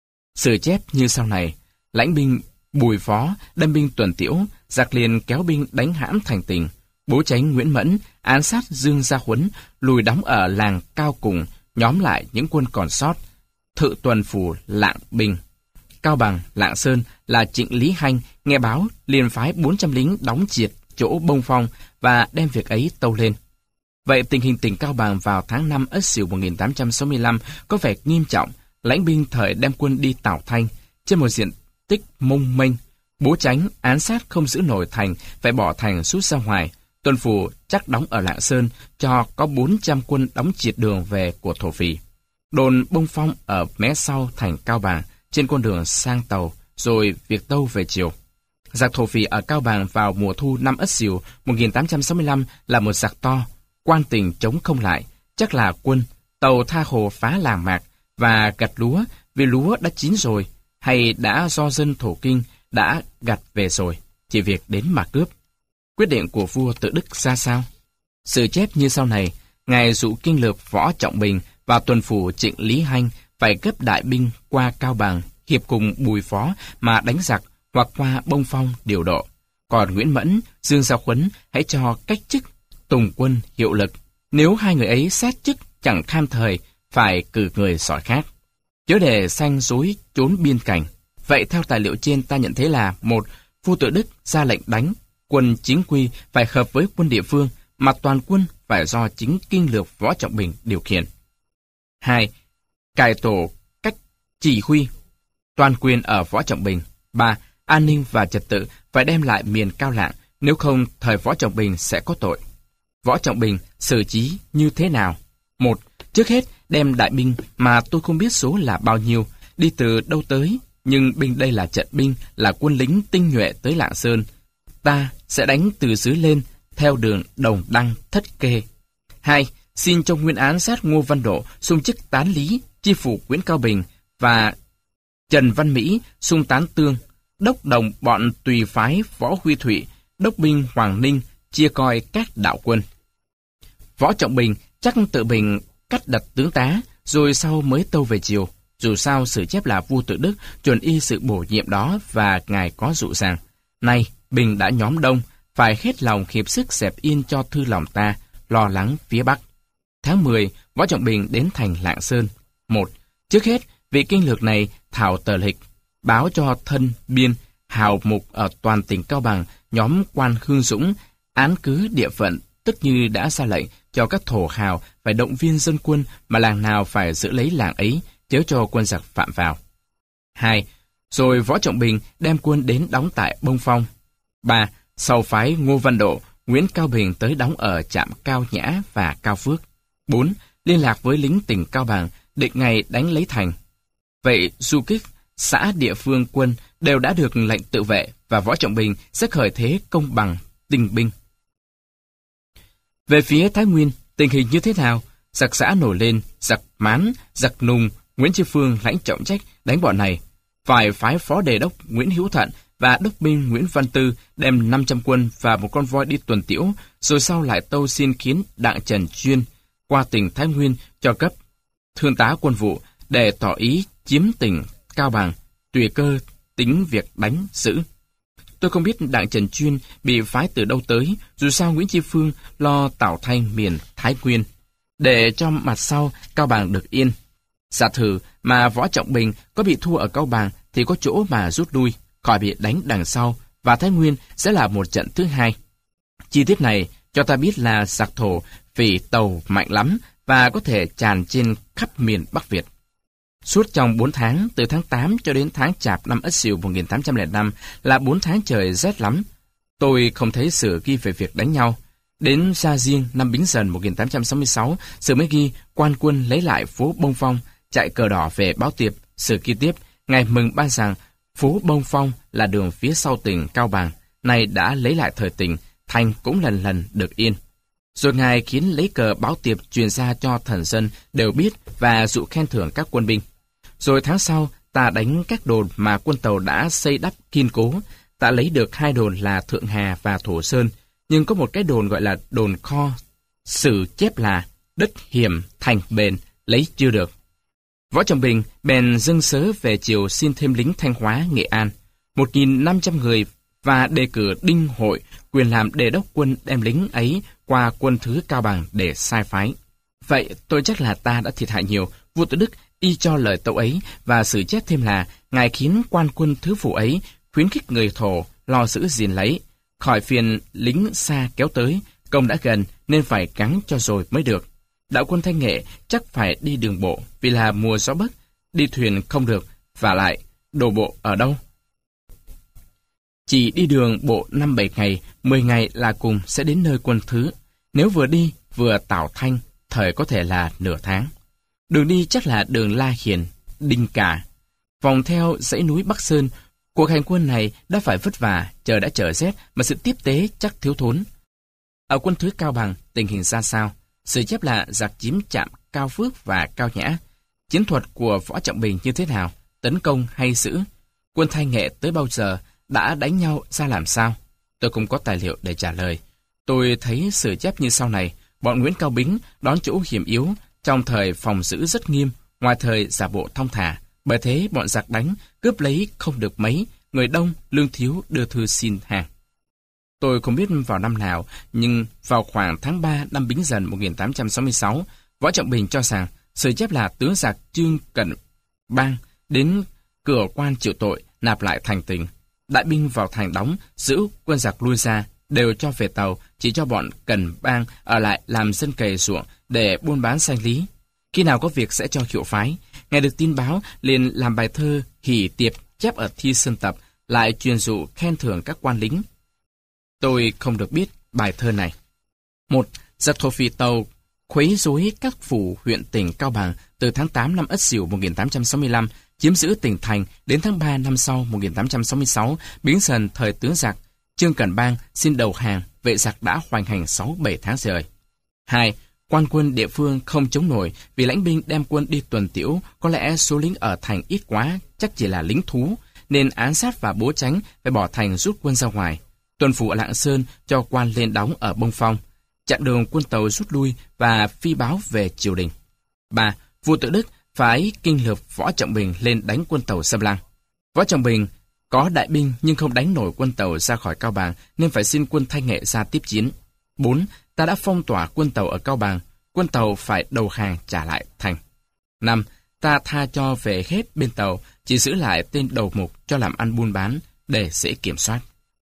Sử chép như sau này, lãnh binh Bùi Phó đâm binh tuần tiễu, giặc liền kéo binh đánh hãm thành Tình. Bố Chánh Nguyễn Mẫn án sát Dương Gia Huấn, lùi đóng ở làng Cao Cùng, nhóm lại những quân còn sót. Thự tuần phủ Lạng Bình, Cao Bằng, Lạng Sơn là Trịnh Lý Hanh nghe báo liền phái 400 lính đóng triệt chỗ Bông Phong và đem việc ấy tâu lên. Vậy tình hình tỉnh Cao Bằng vào tháng 5 Ất Sửu 1865 có vẻ nghiêm trọng. Lãnh binh thời đem quân đi Tảo Thanh trên một diện tích mông mênh. Bố Chánh án sát không giữ nổi thành, phải bỏ thành rút ra ngoài. Tuần phủ chắc đóng ở Lạng Sơn, cho có 400 quân đóng triệt đường về của thổ phỉ. Đồn Bông Phong ở mé sau thành Cao Bằng, trên con đường sang Tàu, rồi việc tâu về chiều. Giặc thổ phỉ ở Cao Bằng vào mùa thu năm Ất Sửu 1865 là một giặc to, quan tình chống không lại, chắc là quân. Tàu tha hồ phá làng Mạc và gặt lúa, vì lúa đã chín rồi, hay đã do dân thổ Kinh đã gặt về rồi, chỉ việc đến mà cướp. Quyết định của vua Tự Đức ra sao? Sử chép như sau này, ngài dụ kinh lược Võ Trọng Bình và tuần phủ Trịnh Lý Hanh phải gấp đại binh qua Cao Bằng, hiệp cùng Bùi Phó mà đánh giặc, hoặc qua Bông Phong điều độ. Còn Nguyễn Mẫn, Dương Gia Huấn hãy cho cách chức tùng quân hiệu lực. Nếu hai người ấy xét chức chẳng kham thời, phải cử người giỏi khác. Chớ để sanh rối trốn biên cảnh. Vậy theo tài liệu trên ta nhận thấy là: 1. Vua Tự Đức ra lệnh đánh, quân chính quy phải hợp với quân địa phương, mà toàn quân phải do chính kinh lược Võ Trọng Bình điều khiển. 2. Cải tổ cách chỉ huy, toàn quyền ở Võ Trọng Bình. 3. An ninh và trật tự phải đem lại miền Cao Lạng, nếu không thời Võ Trọng Bình sẽ có tội. Võ Trọng Bình xử trí như thế nào? 1. Trước hết đem đại binh mà tôi không biết số là bao nhiêu, đi từ đâu tới, nhưng binh đây là trận binh, là quân lính tinh nhuệ tới Lạng Sơn. Ta sẽ đánh từ dưới lên, theo đường Đồng Đăng Thất Kê. 2. Xin cho nguyên án sát Ngô Văn Độ xung chức tán lý, chi phủ Nguyễn Cao Bình, và Trần Văn Mỹ xung tán tương, đốc đồng bọn tùy phái Võ Huy Thụy, đốc binh Hoàng Ninh, chia coi các đạo quân. Võ Trọng Bình chắc tự mình cắt đặt tướng tá, rồi sau mới tâu về chiều. Dù sao sử chép là vua Tự Đức chuẩn y sự bổ nhiệm đó, và ngài có dụ rằng: nay Bình đã nhóm đông, phải hết lòng hiệp sức dẹp yên cho thư lòng ta, lo lắng phía Bắc. Tháng 10, Võ Trọng Bình đến thành Lạng Sơn. 1. Trước hết, vị kinh lược này thảo tờ lịch, báo cho thân, biên, hào mục ở toàn tỉnh Cao Bằng, nhóm quan Hương Dũng, án cứ địa phận, tức như đã ra lệnh cho các thổ hào phải động viên dân quân mà làng nào phải giữ lấy làng ấy, chớ cho quân giặc phạm vào. 2. Rồi Võ Trọng Bình đem quân đến đóng tại Bông Phong. 3. Sau phái Ngô Văn Độ, Nguyễn Cao Bình tới đóng ở trạm Cao Nhã và Cao Phước. 4. Liên lạc với lính tỉnh Cao Bằng, định ngày đánh lấy thành. Vậy du kích, xã địa phương quân đều đã được lệnh tự vệ và Võ Trọng Bình sẽ khởi thế công bằng, tinh binh. Về phía Thái Nguyên, tình hình như thế nào? Giặc Xã nổi lên, giặc Mán, giặc Nùng, Nguyễn Chi Phương lãnh trọng trách đánh bọn này. Phải phái phó đề đốc Nguyễn Hữu Thận và đốc binh Nguyễn Văn Tư đem 500 quân và một con voi đi tuần tiễu, rồi sau lại tâu xin khiến Đặng Trần Chuyên qua tỉnh Thái Nguyên cho cấp thương tá quân vụ để tỏ ý chiếm tỉnh Cao Bằng, tùy cơ tính việc đánh giữ. Tôi không biết Đặng Trần Chuyên bị phái từ đâu tới, dù sao Nguyễn Chi Phương lo Tảo Thanh miền Thái Nguyên, để cho mặt sau Cao Bằng được yên. Giả thử mà Võ Trọng Bình có bị thua ở Cao Bằng thì có chỗ mà rút lui, khỏi bị đánh đằng sau, và Thái Nguyên sẽ là một trận thứ hai. Chi tiết này cho ta biết là giặc thổ phỉ tàu mạnh lắm và có thể tràn trên khắp miền Bắc Việt. Suốt trong 4 tháng, từ tháng 8 cho đến tháng Chạp năm Ất Sửu 1805 là 4 tháng trời rét lắm. Tôi không thấy sử ghi về việc đánh nhau. Đến Gia Diêng năm Bính Dần 1866, sử mới ghi quan quân lấy lại phố Bông Phong, chạy cờ đỏ về báo tiệp. Sử ghi tiếp, ngày mừng ban rằng phố Bông Phong là đường phía sau tỉnh Cao Bằng, nay đã lấy lại thời tỉnh, thành cũng lần lần được yên. Rồi ngài khiến lấy cờ báo tiệp truyền ra cho thần dân đều biết và dụ khen thưởng các quân binh. Rồi tháng sau, ta đánh các đồn mà quân Tàu đã xây đắp kiên cố. Ta lấy được 2 đồn là Thượng Hà và Thổ Sơn, nhưng có một cái đồn gọi là đồn kho. Sử chép là đất hiểm thành bền, lấy chưa được. Võ Trọng Bình bèn dâng sớ về chiều xin thêm lính Thanh Hóa, Nghệ An, 1.500 người, và đề cử Đinh Hội quyền làm đề đốc quân đem lính ấy qua quân thứ Cao Bằng để sai phái. Vậy tôi chắc là ta đã thiệt hại nhiều. Vua Tự Đức y cho lời tâu ấy và sử chép thêm là ngài khiến quan quân thứ phụ ấy khuyến khích người thổ lo giữ gìn lấy, khỏi phiền lính xa kéo tới, công đã gần nên phải gắng cho rồi mới được. Đạo quân Thanh Nghệ chắc phải đi đường bộ vì là mùa gió bấc, đi thuyền không được, và lại đổ bộ ở đâu? Chỉ đi đường bộ 5-7 ngày, 10 ngày là cùng sẽ đến nơi quân thứ. Nếu vừa đi vừa Tảo Thanh, thời có thể là nửa tháng. Đường đi chắc là đường La Hiền, Đinh Cả. Vòng theo dãy núi Bắc Sơn, cuộc hành quân này đã phải vất vả, trời đã trở rét mà sự tiếp tế chắc thiếu thốn. Ở quân thứ Cao Bằng, tình hình ra sao? Sử chép là giặc chiếm trạm Cao Phước và Cao Nhã. Chiến thuật của Võ Trọng Bình như thế nào? Tấn công hay giữ? Quân Thanh Nghệ tới bao giờ? Đã đánh nhau ra làm sao? Tôi không có tài liệu để trả lời. Tôi thấy sử chép như sau này. Bọn Nguyễn Cao Bính đón chỗ hiểm yếu, trong thời phòng giữ rất nghiêm, ngoài thời giả bộ thong thả. Bởi thế bọn giặc đánh, cướp lấy không được mấy, người đông, lương thiếu đưa thư xin hàng. Tôi không biết vào năm nào, nhưng vào khoảng tháng 3 năm Bính Dần 1866, Võ Trọng Bình cho rằng sử chép là tướng giặc Trương Cẩn Bang đến cửa quan chịu tội, nạp lại thành tỉnh. Đại binh vào thành đóng, giữ quân giặc lui ra, đều cho về tàu, chỉ cho bọn Cẩn Bang ở lại làm dân cày ruộng để buôn bán sanh lý. Khi nào có việc sẽ cho hiệu phái. Nghe được tin báo, liền làm bài thơ hỉ tiệp chép ở thi sơn tập, lại truyền dụ khen thưởng các quan lính. Tôi không được biết bài thơ này. 1. Giặc thổ phỉ Tàu khuấy rối các phủ huyện tỉnh Cao Bằng từ tháng 8 năm Ất Sửu 1865, chiếm giữ tỉnh thành đến tháng 3 năm sau 1866, Bính Dần thời tướng giặc Trương Cẩn Bang xin đầu hàng, vệ giặc đã hoành hành 6-7 tháng trời. 2. Quan quân địa phương không chống nổi vì lãnh binh đem quân đi tuần tiễu, có lẽ số lính ở thành ít quá, chắc chỉ là lính thú, nên án sát và bố tránh phải bỏ thành rút quân ra ngoài. Tuần phủ ở Lạng Sơn cho quan lên đóng ở Bông Phong, chặn đường quân Tàu rút lui và phi báo về triều đình. 3. Vua Tự Đức phái kinh lược Võ Trọng Bình lên đánh quân Tàu xâm lăng. Võ Trọng Bình có đại binh nhưng không đánh nổi quân Tàu ra khỏi Cao Bằng nên phải xin quân Thanh Nghệ ra tiếp chiến. 4. ta đã phong tỏa quân Tàu ở Cao Bằng, quân Tàu phải đầu hàng trả lại thành. 5. Ta tha cho về hết bên Tàu, chỉ giữ lại tên đầu mục cho làm ăn buôn bán để dễ kiểm soát.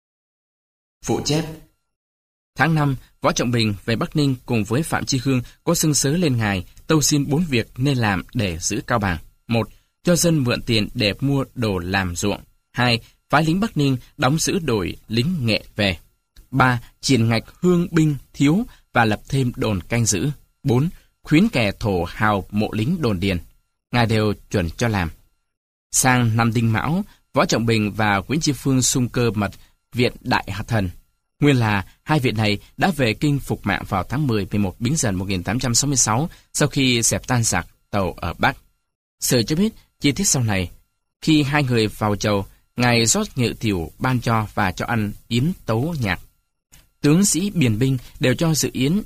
Phụ chép. Tháng 5, Võ Trọng Bình về Bắc Ninh cùng với Phạm Chi Hương có xưng sớ lên ngài tâu xin 4 việc nên làm để giữ Cao Bằng. 1. Cho dân mượn tiền để mua đồ làm ruộng. 2. Phái lính Bắc Ninh đóng giữ đội lính Nghệ về. 3. Triển ngạch hương binh thiếu và lập thêm đồn canh giữ. 4. Khuyến kẻ thổ hào mộ lính đồn điền. Ngài đều chuẩn cho làm. Sang năm Đinh Mão, Võ Trọng Bình và Nguyễn Tri Phương xung cơ mật Viện Đại Hạ Thần. Nguyên là hai viện này đã về kinh phục mạng vào tháng 10-11 Bính Dần 1866 sau khi dẹp tan giặc Tàu ở Bắc. Sử cho biết chi tiết sau này. Khi hai người vào chầu, ngài rót nhự tiểu ban cho và cho ăn yến tấu nhạc. Tướng sĩ biền binh đều cho dự yến,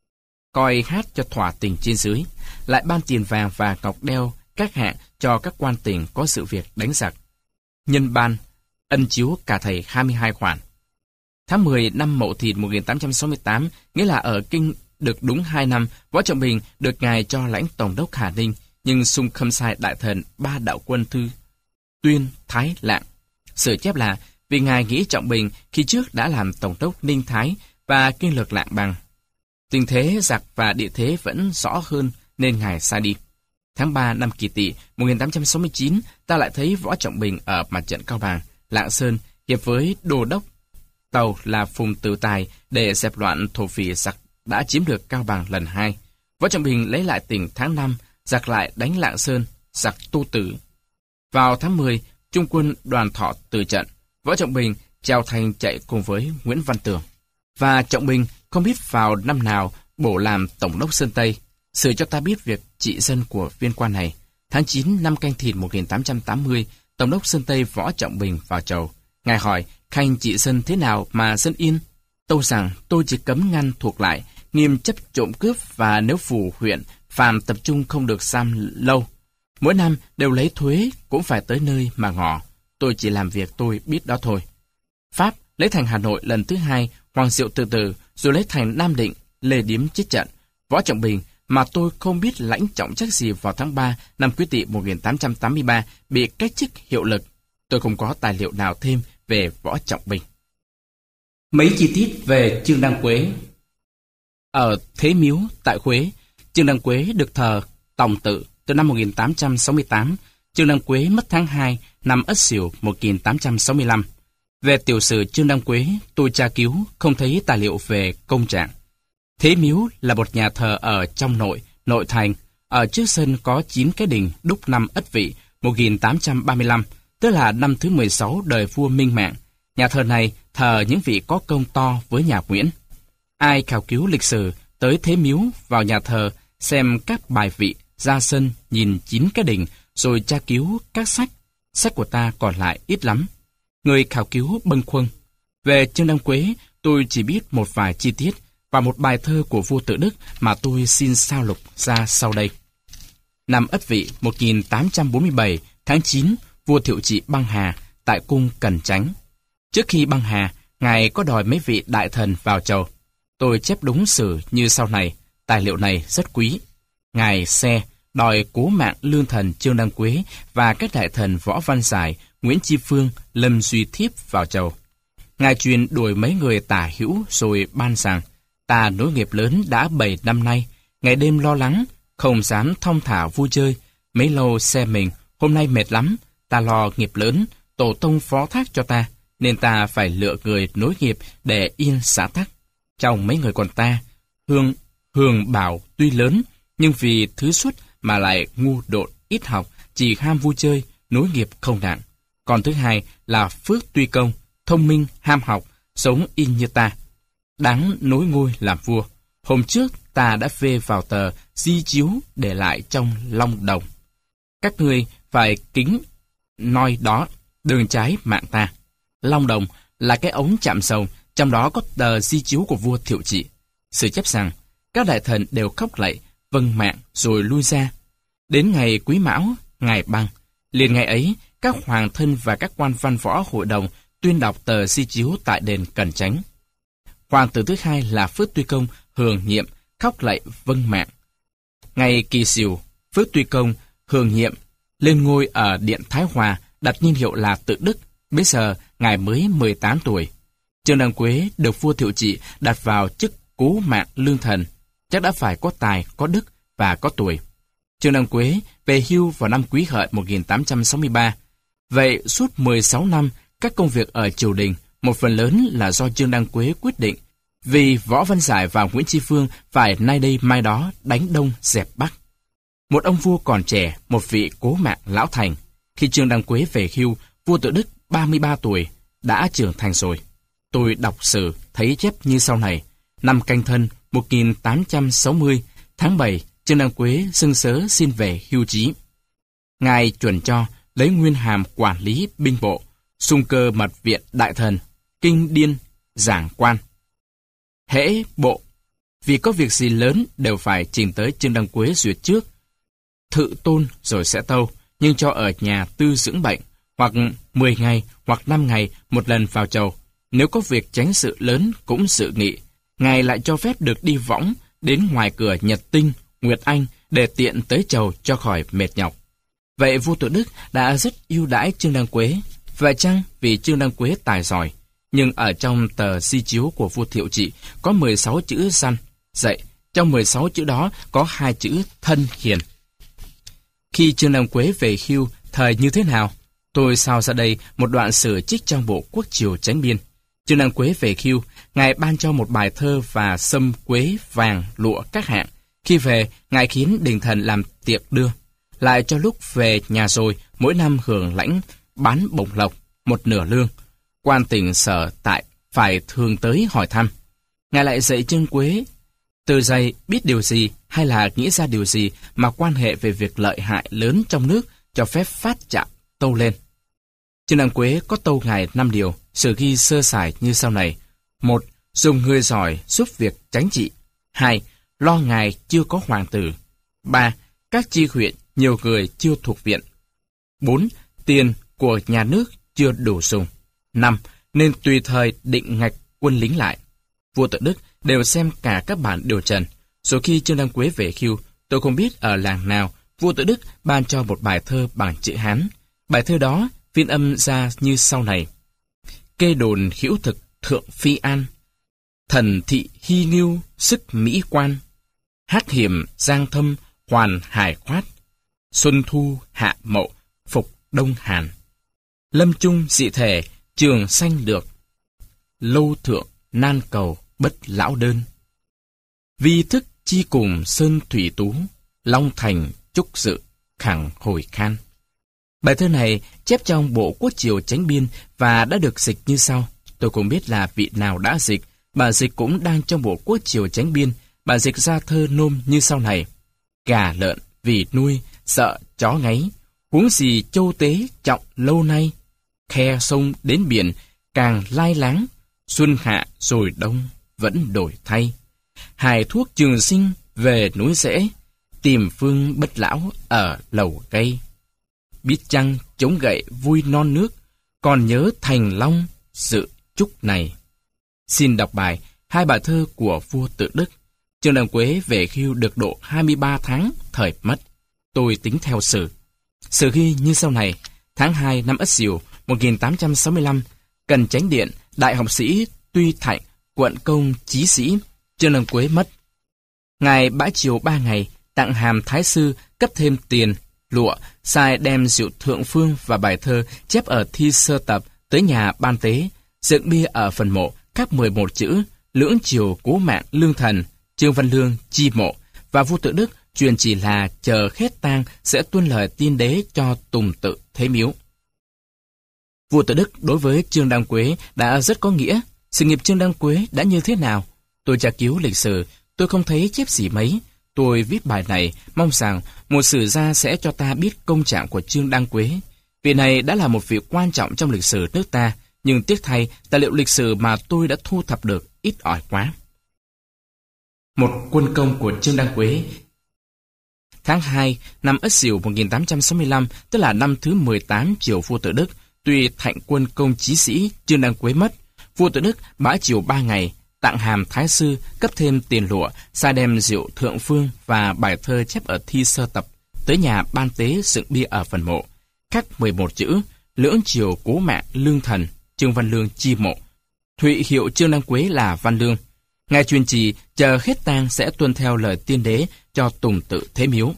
coi hát cho thỏa tình trên dưới, lại ban tiền vàng và ngọc đeo các hạng cho các quan tỉnh có sự việc đánh giặc. Nhân ban ân chiếu cả thầy 22 khoản. Tháng 10 năm Mậu Thìn 1868, nghĩa là ở kinh được đúng 2 năm, Võ Trọng Bình được ngài cho lãnh tổng đốc Hà Ninh, nhưng xung khâm sai đại thần 3 đạo quân thư Tuyên, Thái, Lạng. Sử chép là vì ngài nghĩ Trọng Bình khi trước đã làm tổng đốc Ninh Thái và kinh lược Lạng Bằng. Tình thế giặc và địa thế vẫn rõ hơn nên ngài sai đi. Tháng 3 năm Kỷ Tỵ 1869, ta lại thấy Võ Trọng Bình ở mặt trận Cao Bằng, Lạng Sơn hiệp với đô đốc Tàu là Phùng Tử Tài để dẹp loạn thổ phỉ giặc đã chiếm được Cao Bằng lần 2. Võ Trọng Bình lấy lại tỉnh tháng 5, giặc lại đánh Lạng Sơn, giặc tu tử. Vào tháng 10, Trung quân Đoàn Thọ từ trận, Võ Trọng Bình treo thành chạy cùng với Nguyễn Văn Tường. Và Trọng Bình không biết vào năm nào bổ làm Tổng đốc Sơn Tây. Sử cho ta biết việc trị dân của viên quan này. Tháng 9 năm Canh Thìn 1880, Tổng đốc Sơn Tây Võ Trọng Bình vào chầu. Ngài hỏi, khanh trị dân thế nào mà dân yên? Tâu rằng tôi chỉ cấm ngăn thuộc lại, nghiêm chấp trộm cướp và nếu phủ huyện, phàm tập trung không được giam lâu. Mỗi năm đều lấy thuế, cũng phải tới nơi mà ngỏ. Tôi chỉ làm việc tôi biết đó thôi. Pháp lấy thành Hà Nội lần thứ 2, Hoàng Diệu từ từ, rồi lấy thành Nam Định, Lê Điếm chết trận. Võ Trọng Bình, mà tôi không biết lãnh trọng trách gì vào tháng 3 năm Quý Tỵ 1883, bị cách chức hiệu lực. Tôi không có tài liệu nào thêm về Võ Trọng Bình. Mấy chi tiết về Trương Đăng Quế. Ở Thế Miếu tại Huế, Trương Đăng Quế được thờ Tòng Tự từ năm 1868. Trương Đăng Quế mất tháng 2 năm Ất Sửu 1865. Về tiểu sử Trương Đăng Quế, tôi tra cứu không thấy tài liệu về công trạng. Thế Miếu là một nhà thờ ở trong nội thành. Ở trước sân có 9 cái đình đúc năm Ất Vị 1835, tức là năm thứ 16 đời vua Minh Mạng. Nhà thờ này thờ những vị có công to với nhà Nguyễn. Ai khảo cứu lịch sử tới Thế Miếu vào nhà thờ xem các bài vị, ra sân nhìn 9 cái đình, rồi tra cứu các sách của ta còn lại ít lắm. Người khảo cứu bâng khuâng. Về Trương Đăng Quế, tôi chỉ biết một vài chi tiết và một bài thơ của vua Tự Đức mà tôi xin sao lục ra sau đây. Năm Ất Vị 1847, tháng 9, vua Thiệu Trị băng hà tại cung Cần Chánh. Trước khi băng hà, ngài có đòi mấy vị đại thần vào chầu. Tôi chép đúng sử như sau này, tài liệu này rất quý. Ngài xe đòi cố mạng lương thần Trương Đăng Quế và các đại thần Võ Văn Giải, Nguyễn Tri Phương, Lâm Duy Thiếp vào chầu. Ngài truyền đuổi mấy người tả hữu rồi ban rằng, ta nối nghiệp lớn đã 7 năm nay, ngày đêm lo lắng, không dám thong thả vui chơi. Mấy lâu xe mình, hôm nay mệt lắm, ta lo nghiệp lớn, tổ tông phó thác cho ta, nên ta phải lựa người nối nghiệp để yên xã tắc. Trong mấy người còn ta, Hường Bảo tuy lớn, nhưng vì thứ xuất mà lại ngu độn, ít học, chỉ ham vui chơi, nối nghiệp không nặng. Còn thứ hai là Phước Tuy Công, thông minh, ham học, sống y như ta, đáng nối ngôi làm vua. Hôm trước ta đã phê vào tờ di chiếu để lại trong Long Đồng. Các ngươi phải kính noi đó, đường trái mạng ta. Long Đồng là cái ống chạm sầu, trong đó có tờ di chiếu của vua Thiệu Trị. Sử chép rằng, các đại thần đều khóc lạy, vâng mạng rồi lui ra. Đến ngày Quý Mão, ngày băng, liền ngày ấy, các hoàng thân và các quan văn võ hội đồng tuyên đọc tờ di chiếu tại đền Cần Chánh. Hoàng tử thứ hai là Phước Tuy Công hường nhiệm, khóc lạy vâng mạng. Ngày Kỳ Sửu, Phước Tuy Công, hường nhiệm, lên ngôi ở Điện Thái Hòa, đặt niên hiệu là Tự Đức. Bây giờ, ngài mới 18 tuổi. Trương Đăng Quế được vua Thiệu Trị đặt vào chức Cố Mạng Lương Thần, chắc đã phải có tài, có đức và có tuổi. Trương Đăng Quế về hưu vào năm Quý Hợi 1863. Vậy suốt 16 năm, các công việc ở triều đình, một phần lớn là do Trương Đăng Quế quyết định, vì Võ Văn Giải và Nguyễn Tri Phương phải nay đây mai đó đánh Đông dẹp Bắc. Một ông vua còn trẻ, một vị cố mạng lão thành. Khi Trương Đăng Quế về hưu, vua Tự Đức 33 tuổi, đã trưởng thành rồi. Tôi đọc sử thấy chép như sau này. Năm Canh Thân 1860, tháng 7, Trương Đăng Quế xưng sớ xin về hưu trí. Ngài chuẩn cho lấy nguyên hàm quản lý binh bộ, xung cơ mật viện đại thần, kinh điên, giảng quan. Hễ bộ, vì có việc gì lớn đều phải trình tới Trương Đăng Quế duyệt trước, thự tôn rồi sẽ tâu, nhưng cho ở nhà tư dưỡng bệnh, hoặc 10 ngày hoặc 5 ngày một lần vào chầu. Nếu có việc chánh sự lớn cũng sự nghị, ngài lại cho phép được đi võng đến ngoài cửa Nhật Tinh, Nguyệt Anh để tiện tới chầu cho khỏi mệt nhọc. Vậy vua Tự Đức đã rất ưu đãi Trương Đăng Quế. Vậy chăng vì Trương Đăng Quế tài giỏi, nhưng ở trong tờ di chiếu của vua Thiệu Trị có 16 chữ săn, dạy, trong 16 chữ đó có 2 chữ thân hiền. Khi Trương Đăng Quế về hưu, thời như thế nào? Tôi sao ra đây một đoạn sử trích trong bộ Quốc Triều Chánh Biên. Trương Đăng Quế về hưu, ngài ban cho một bài thơ và sâm quế vàng lụa các hạng. Khi về, ngài khiến đình thần làm tiệc đưa. Lại cho lúc về nhà rồi, mỗi năm hưởng lãnh bán bổng lộc, một nửa lương. Quan tỉnh sở tại phải thường tới hỏi thăm. Ngài lại dạy Trương Quế từ dày biết điều gì hay là nghĩ ra điều gì mà quan hệ về việc lợi hại lớn trong nước cho phép phát chạm tâu lên. Trương Đăng Quế có tâu ngài 5 điều, sử ghi sơ sài như sau này. 1. Dùng người giỏi giúp việc chánh trị. 2. Lo ngài chưa có hoàng tử. 3. Các chi huyện nhiều người chưa thuộc viện. 4. Tiền của nhà nước chưa đủ dùng. 5. Nên tùy thời định ngạch quân lính lại. Vua Tự Đức đều xem cả các bản điều trần. Rồi khi Trương Đăng Quế về hưu, tôi không biết ở làng nào vua Tự Đức ban cho một bài thơ bằng chữ Hán. Bài thơ đó phiên âm ra như sau này. Kê đồn hữu thực thượng phi an, thần thị hy ngưu sức mỹ quan, hắc hiểm giang thâm hoàn hải khoát, xuân thu hạ mậu phục đông hàn, lâm trung dị thể trường sanh được, lâu thượng nan cầu bất lão đơn, vi thức chi cùng sơn thủy tú, long thành trúc dự khẳng hồi khan. Bài thơ này chép trong bộ Quốc Triều Chánh Biên và đã được dịch như sau. Tôi không biết là vị nào đã dịch, bản dịch cũng đang trong bộ Quốc Triều Chánh Biên. Bản dịch ra thơ nôm như sau này. Gà lợn vì nuôi, sợ chó ngáy, huống gì châu tế trọng lâu nay. Khe sông đến biển, càng lai láng, xuân hạ rồi đông, vẫn đổi thay. Hài thuốc trường sinh về núi rễ, tìm phương bất lão ở lầu cây. Biết chăng chống gậy vui non nước, còn nhớ thành long sự chúc này. Xin đọc bài hai bài thơ của vua Tự Đức. Trương Đăng Quế về hưu được độ 23 tháng, thời mất. Tôi tính theo sử. Sử ghi như sau này. Tháng 2 năm Ất Sửu 1865, Cần Chánh Điện, đại học sĩ Tuy Thạnh, quận Công Chí Sĩ, Trương Đăng Quế mất. Ngài bãi triều 3 ngày, tặng hàm thái sư, cấp thêm tiền, lụa, sai đem rượu thượng phương và bài thơ chép ở thi sơ tập tới nhà ban tế, dựng bia ở phần mộ, khắc 11 chữ, lưỡng triều cố mạng lương thần, Trương Văn Lương chi mộ, và vua Tự Đức truyền chỉ là chờ hết tang sẽ tuân lời tiên đế cho tùng tự thế miếu. Vua Tự Đức đối với Trương Đăng Quế đã rất có nghĩa. Sự nghiệp Trương Đăng Quế đã như thế nào? Tôi tra cứu lịch sử, tôi không thấy chép gì mấy. Tôi viết bài này, mong rằng một sử gia sẽ cho ta biết công trạng của Trương Đăng Quế. Vị này đã là một vị quan trọng trong lịch sử nước ta, nhưng tiếc thay, tài liệu lịch sử mà tôi đã thu thập được ít ỏi quá. Một quân công của Trương Đăng Quế. Tháng 2 năm Ất Sửu 1865, tức là năm thứ 18 triều vua Tự Đức, tuy Thạnh quân công Chí Sĩ, Trương Đăng Quế mất. Vua Tự Đức bãi triều 3 ngày, tặng hàm thái sư, cấp thêm tiền lụa, sai đem rượu thượng phương và bài thơ chép ở thi sơ tập, tới nhà ban tế dựng bia ở phần mộ. Khắc 11 chữ, lưỡng triều cố mạng lương thần, Trương Văn Lương chi mộ. Thụy hiệu Trương Đăng Quế là Văn Lương. Ngài truyền trì chờ hết tang sẽ tuân theo lời tiên đế cho tùng tự thế miếu.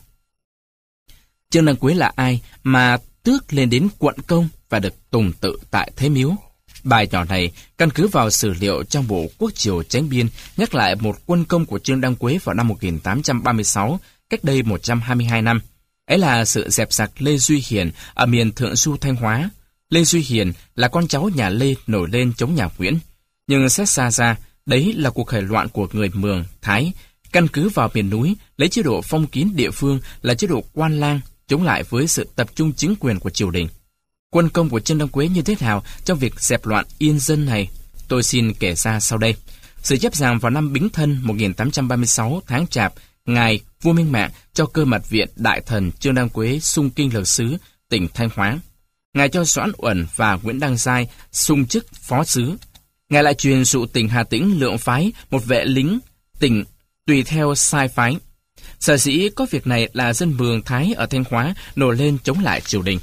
Trương Đăng Quế là ai mà tước lên đến quận công và được tùng tự tại thế miếu? Bài nhỏ này căn cứ vào sử liệu trong bộ Quốc triều Chánh biên nhắc lại một quân công của Trương Đăng Quế vào năm 1836, cách đây 122 năm. Ấy là sự dẹp giặc Lê Duy Hiền ở miền Thượng Du Thanh Hóa. Lê Duy Hiền là con cháu nhà Lê nổi lên chống nhà Nguyễn. Nhưng xét xa ra, đấy là cuộc khởi loạn của người Mường, Thái, căn cứ vào miền núi, lấy chế độ phong kiến địa phương là chế độ quan lang, chống lại với sự tập trung chính quyền của triều đình. Quân công của Trương Đăng Quế như thế nào trong việc dẹp loạn yên dân này, tôi xin kể ra sau đây. Sự chép rằng vào năm Bính Thân 1836 tháng Chạp, Ngài Vua Minh Mạng cho Cơ Mật Viện Đại Thần Trương Đăng Quế xung kinh lược sứ tỉnh Thanh Hóa. Ngài cho Doãn Uẩn và Nguyễn Đăng Giai xung chức phó sứ. Ngài lại truyền dụ tỉnh Hà Tĩnh lượng phái một vệ lính tỉnh tùy theo sai phái. Sở dĩ có việc này là dân Mường Thái ở Thanh Hóa nổi lên chống lại triều đình.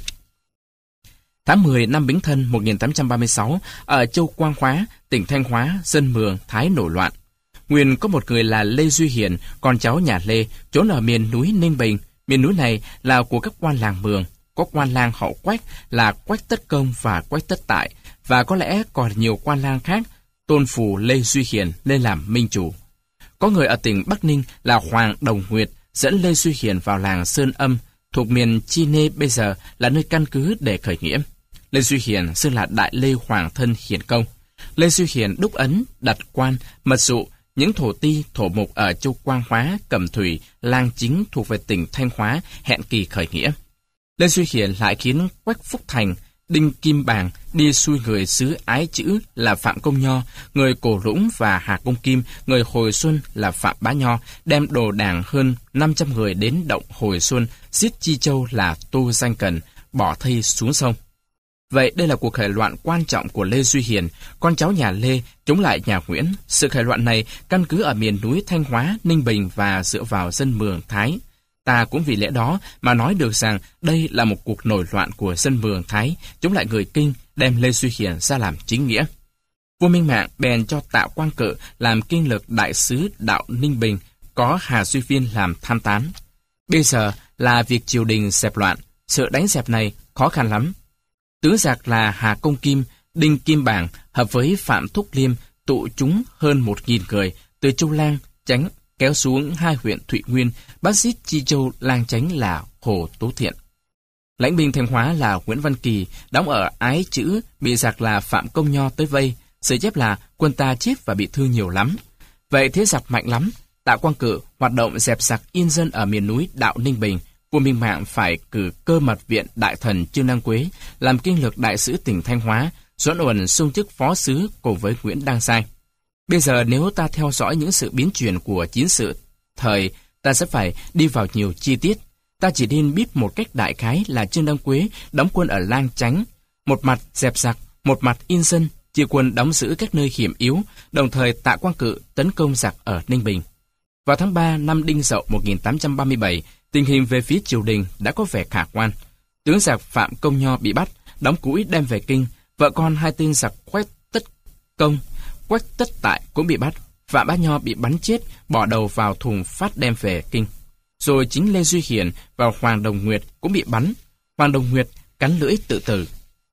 Tháng 10 năm Bính Thân 1836, ở châu Quang Hóa, tỉnh Thanh Hóa, dân Mường Thái nổi loạn. Nguyên có một người là Lê Duy Hiền, con cháu nhà Lê, trốn ở miền núi Ninh Bình. Miền núi này là của các quan làng Mường, có quan lang họ Quách là Quách Tất Công và Quách Tất Tại, và có lẽ còn nhiều quan lang khác, tôn phù Lê Duy Hiền lên làm minh chủ. Có người ở tỉnh Bắc Ninh là Hoàng Đồng Nguyệt dẫn Lê Duy Hiền vào làng Sơn Âm, thuộc miền Chi Nê bây giờ là nơi căn cứ để khởi nghĩa. Lê Duy Hiền xưng là Đại Lê Hoàng Thân Hiền Công. Lê Duy Hiền đúc ấn, đặt quan, mật dụ những thổ ti, thổ mục ở châu Quang Hóa, Cẩm Thủy, Lang Chính thuộc về tỉnh Thanh Hóa hẹn kỳ khởi nghĩa. Lê Duy Hiền lại khiến Quách Phúc Thành, Đinh Kim Bàng đi xui người xứ Ái Chữ là Phạm Công Nho, người Cổ Lũng và Hà Công Kim, người Hồi Xuân là Phạm Bá Nho, đem đồ đảng hơn 500 người đến động Hồi Xuân, giết Chi Châu là Tô Danh Cần, bỏ thây xuống sông. Vậy đây là cuộc khởi loạn quan trọng của Lê Duy Hiền, con cháu nhà Lê chống lại nhà Nguyễn. Sự khởi loạn này căn cứ ở miền núi Thanh Hóa, Ninh Bình và dựa vào dân Mường Thái. Ta cũng vì lẽ đó mà nói được rằng đây là một cuộc nổi loạn của dân Mường Thái chống lại người Kinh, đem Lê Duy Hiền ra làm chính nghĩa. Vua Minh Mạng bèn cho Tạ Quang Cự làm kinh lược đại sứ đạo Ninh Bình, có Hà Duy Phiên làm tham tán. Bây giờ là việc triều đình dẹp loạn, sự đánh dẹp này khó khăn lắm. Tướng giặc là Hà Công Kim, Đinh Kim Bảng hợp với Phạm Thúc Liêm tụ chúng hơn 1.000 người từ Châu Lang, Chánh kéo xuống hai huyện Thụy Nguyên, bắt giết Chi Châu Lang Chánh là Hồ Tố Thiện. Lãnh binh Thanh Hóa là Nguyễn Văn Kỳ, đóng ở Ái Chữ, bị giặc là Phạm Công Nho tới vây. Sự chép là quân ta chết và bị thương nhiều lắm. Vậy thế giặc mạnh lắm. Tạ Quang Cự hoạt động dẹp giặc yên dân ở miền núi đạo Ninh Bình. Vua Minh Mạng phải cử Cơ Mật Viện Đại Thần Trương Đăng Quế làm kinh lược đại sứ tỉnh Thanh Hóa, Doãn Uẩn xung chức phó sứ cùng với Nguyễn Đăng Giai. Bây giờ nếu ta theo dõi những sự biến chuyển của chiến sự thời, ta sẽ phải đi vào nhiều chi tiết. Ta chỉ nên biết một cách đại khái là Trương Đăng Quế đóng quân ở Lang Chánh, một mặt dẹp giặc, một mặt yên dân, chia quân đóng giữ các nơi hiểm yếu, đồng thời Tạ Quang Cự tấn công giặc ở Ninh Bình. Vào tháng 3 năm Đinh Dậu 1837, tình hình về phía triều đình đã có vẻ khả quan. Tướng giặc Phạm Công Nho bị bắt, đóng cũi đem về Kinh. Vợ con hai tên giặc Quách Tất Công, Quách Tất Tại cũng bị bắt. Phạm Bá Nho bị bắn chết, bỏ đầu vào thùng phát đem về Kinh. Rồi chính Lê Duy Hiền và Hoàng Đồng Nguyệt cũng bị bắn. Hoàng Đồng Nguyệt cắn lưỡi tự tử.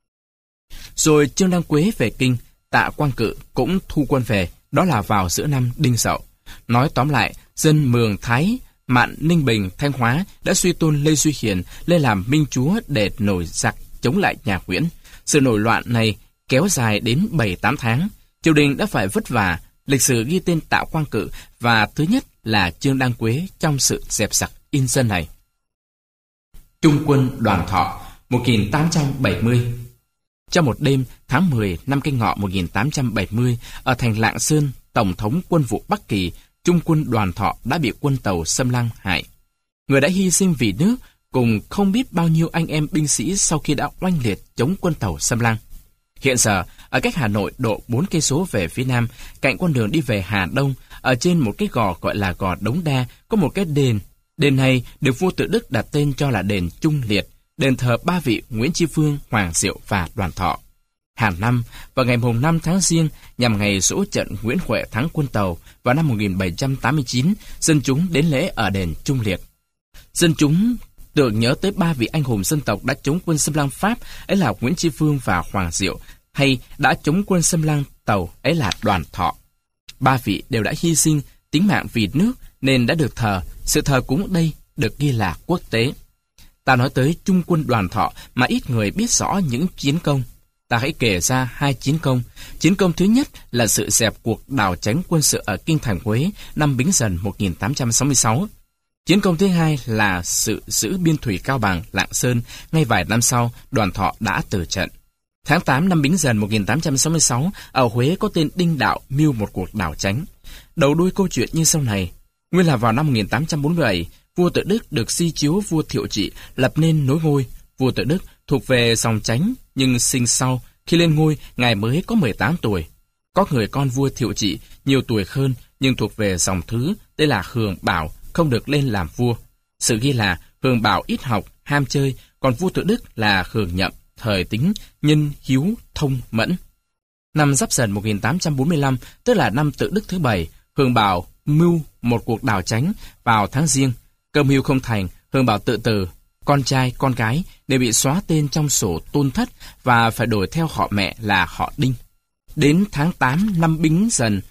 Rồi Trương Đăng Quế về Kinh, Tạ Quang Cự cũng thu quân về, đó là vào giữa năm Đinh Dậu. Nói tóm lại, dân Mường Thái, Mạn, Ninh Bình, Thanh Hóa đã suy tôn Lê Duy Hiền lên làm minh chúa để nổi giặc chống lại nhà Nguyễn. Sự nổi loạn này kéo dài đến 7-8 tháng. Triều đình đã phải vất vả. Lịch sử ghi tên Tạ Quang Cự và thứ nhất là Trương Đăng Quế trong sự dẹp giặc yên dân này. Trung quân Đoàn Thọ 1870. Trong một đêm tháng 10 năm Canh Ngọ 1870, ở thành Lạng Sơn, Tổng thống quân vụ Bắc Kỳ, Trung quân Đoàn Thọ đã bị quân Tàu xâm lăng hại. Người đã hy sinh vì nước cùng không biết bao nhiêu anh em binh sĩ sau khi đã oanh liệt chống quân Tàu xâm lăng. Hiện giờ, ở cách Hà Nội độ 4 cây số về phía nam, cạnh con đường đi về Hà Đông, ở trên một cái gò gọi là gò Đống Đa, có một cái đền. Đền này được vua Tự Đức đặt tên cho là đền Trung Liệt, đền thờ ba vị Nguyễn Tri Phương, Hoàng Diệu và Đoàn Thọ. Hàng năm, vào ngày mùng 5 tháng Giêng, nhằm ngày giỗ trận Nguyễn Huệ thắng quân Tàu vào năm 1789, dân chúng đến lễ ở đền Trung Liệt. Dân chúng tưởng nhớ tới ba vị anh hùng dân tộc đã chống quân xâm lăng Pháp, ấy là Nguyễn Tri Phương và Hoàng Diệu, hay đã chống quân xâm lăng Tàu, ấy là Đoàn Thọ. Ba vị đều đã hy sinh tính mạng vì nước nên đã được thờ. Sự thờ cúng đây được ghi là quốc tế. Ta nói tới Trung quân Đoàn Thọ mà ít người biết rõ những chiến công. Ta hãy kể ra hai chiến công. Chiến công thứ nhất là sự dẹp cuộc đảo chánh quân sự ở Kinh Thành Huế năm Bính Dần 1866. Chiến công thứ hai là sự giữ biên thủy Cao Bằng, Lạng Sơn. Ngay vài năm sau, Đoàn Thọ đã từ trận. Tháng 8 năm Bính Dần 1866, ở Huế có tên Đinh Đạo mưu một cuộc đảo chánh. Đầu đuôi câu chuyện như sau này. Nguyên là vào năm 1847, vua Tự Đức được si chiếu vua Thiệu Trị lập nên nối ngôi. Vua Tự Đức thuộc về dòng Chánh, nhưng sinh sau, khi lên ngôi, ngài mới có 18 tuổi. Có người con vua Thiệu Trị nhiều tuổi hơn, nhưng thuộc về dòng thứ, tên là Hường Bảo, không được lên làm vua. Sự ghi là Hường Bảo ít học, ham chơi, còn vua Tự Đức là Hường Nhậm, thời tính, nhân, hiếu, thông, mẫn. Năm Giáp Dần 1845, tức là năm Tự Đức thứ 7, Hường Bảo mưu một cuộc đảo chánh vào tháng Giêng. Cơ mưu không thành, Hường Bảo tự tử. Con trai, con gái đều bị xóa tên trong sổ tôn thất và phải đổi theo họ mẹ là họ Đinh. Đến tháng 8 năm Bính Dần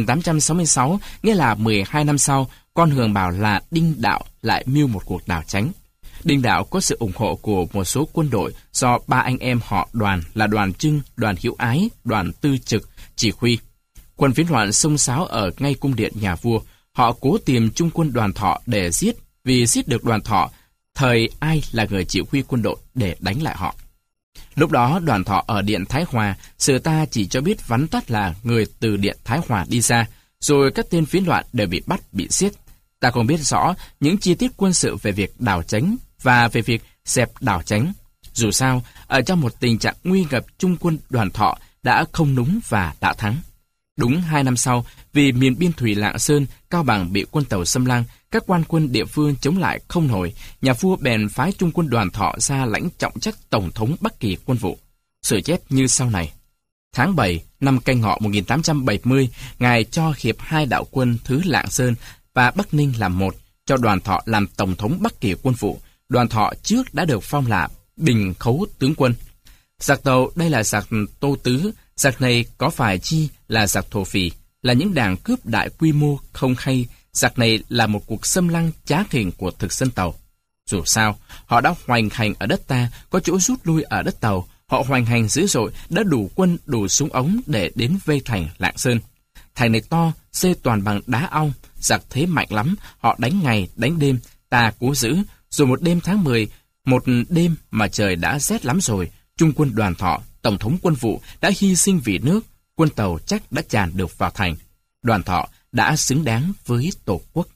1866, nghĩa là 12 năm sau, con Hường Bảo là Đinh Đạo lại mưu một cuộc đảo chánh. Đinh Đạo có sự ủng hộ của một số quân đội do ba anh em họ Đoàn là Đoàn Trưng, Đoàn Hữu Ái, Đoàn Tư Trực chỉ huy. Quân phiến loạn xông xáo ở ngay cung điện nhà vua. Họ cố tìm trung quân Đoàn Thọ để giết, vì giết được Đoàn Thọ, thời ai là người chỉ huy quân đội để đánh lại họ. Lúc đó Đoàn Thọ ở điện Thái Hòa, sử ta chỉ cho biết vắn tắt là người từ điện Thái Hòa đi ra, rồi các tên phiến loạn đều bị bắt, bị giết. Ta không biết rõ những chi tiết quân sự về việc đảo chánh và về việc dẹp đảo chánh. Dù sao, ở trong một tình trạng nguy ngập, trung quân Đoàn Thọ đã không núng và đã thắng. Đúng 2 năm sau, vì miền biên thủy Lạng Sơn, Cao Bằng bị quân Tàu xâm lăng, các quan quân địa phương chống lại không nổi, nhà vua bèn phái trung quân Đoàn Thọ ra lãnh trọng trách tổng thống Bắc Kỳ quân vụ. Sự chép như sau này. Tháng 7 năm Canh Ngọ 1870, ngài cho hiệp 2 đạo quân thứ Lạng Sơn và Bắc Ninh làm một, cho Đoàn Thọ làm tổng thống Bắc Kỳ quân vụ. Đoàn Thọ trước đã được phong là Bình Khấu tướng quân. Giặc Tàu đây là giặc Tô Tứ, giặc này có phải chi là giặc thổ phỉ, là những đảng cướp đại quy mô không hay. Giặc này là một cuộc xâm lăng trá hình của thực dân Tàu. Dù sao, họ đã hoành hành ở đất ta, có chỗ rút lui ở đất Tàu. Họ hoành hành dữ dội, đã đủ quân, đủ súng ống để đến vây thành Lạng Sơn. Thành này to, xây toàn bằng đá ong, giặc thế mạnh lắm, họ đánh ngày, đánh đêm, ta cố giữ. Rồi một đêm tháng 10, một đêm mà trời đã rét lắm rồi, trung quân Đoàn Thọ, tổng thống quân vụ đã hy sinh vì nước, quân Tàu chắc đã tràn được vào thành. Đoàn Thọ đã xứng đáng với Tổ quốc.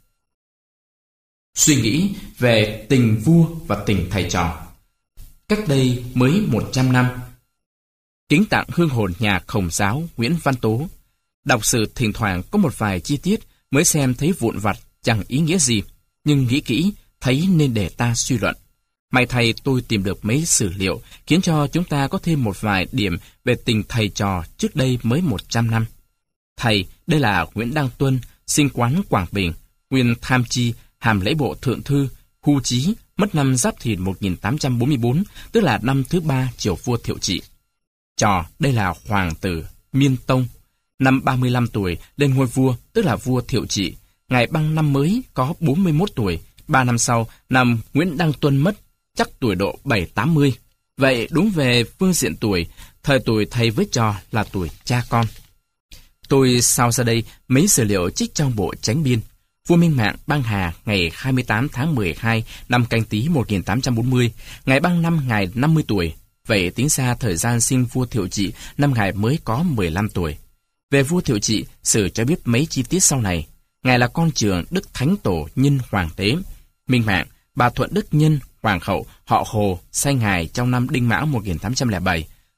Suy nghĩ về tình vua và tình thầy trò. Cách đây mới 100 năm, kính tặng hương hồn nhà Khổng giáo Nguyễn Văn Tố. Đọc sử thỉnh thoảng có một vài chi tiết mới xem thấy vụn vặt chẳng ý nghĩa gì, nhưng nghĩ kỹ thấy nên để ta suy luận. May thay tôi tìm được mấy sử liệu khiến cho chúng ta có thêm một vài điểm về tình thầy trò trước đây mới 100 năm. Thầy, đây là Nguyễn Đăng Tuân, sinh quán Quảng Bình, nguyên tham chi, hàm lễ bộ thượng thư, hưu trí, mất năm Giáp Thìn 1844, tức là năm thứ 3 triều vua Thiệu Trị. Trò, đây là hoàng tử Miên Tông, năm 35 tuổi lên ngôi vua, tức là vua Thiệu Trị. Ngài băng năm mới có 41 tuổi, 3 năm sau, năm Nguyễn Đăng Tuân mất, chắc tuổi độ 7-80. Vậy đúng về phương diện tuổi, thời tuổi thầy với trò là tuổi cha con. Tôi sao ra đây mấy sử liệu trích trong bộ Chánh Biên. Vua Minh Mạng băng hà ngày 28 tháng 12 năm Canh Tý 1840, ngài băng năm ngài 50 tuổi. Vậy tính ra thời gian sinh vua Thiệu Trị năm ngài mới có 15 tuổi. Về vua Thiệu Trị, sử cho biết mấy chi tiết sau này. Ngài là con trưởng Đức Thánh Tổ Nhân Hoàng đế. Minh Mạng, bà Thuận Đức Nhân Hoàng hậu họ Hồ, sanh ngài trong năm Đinh Mão 1807.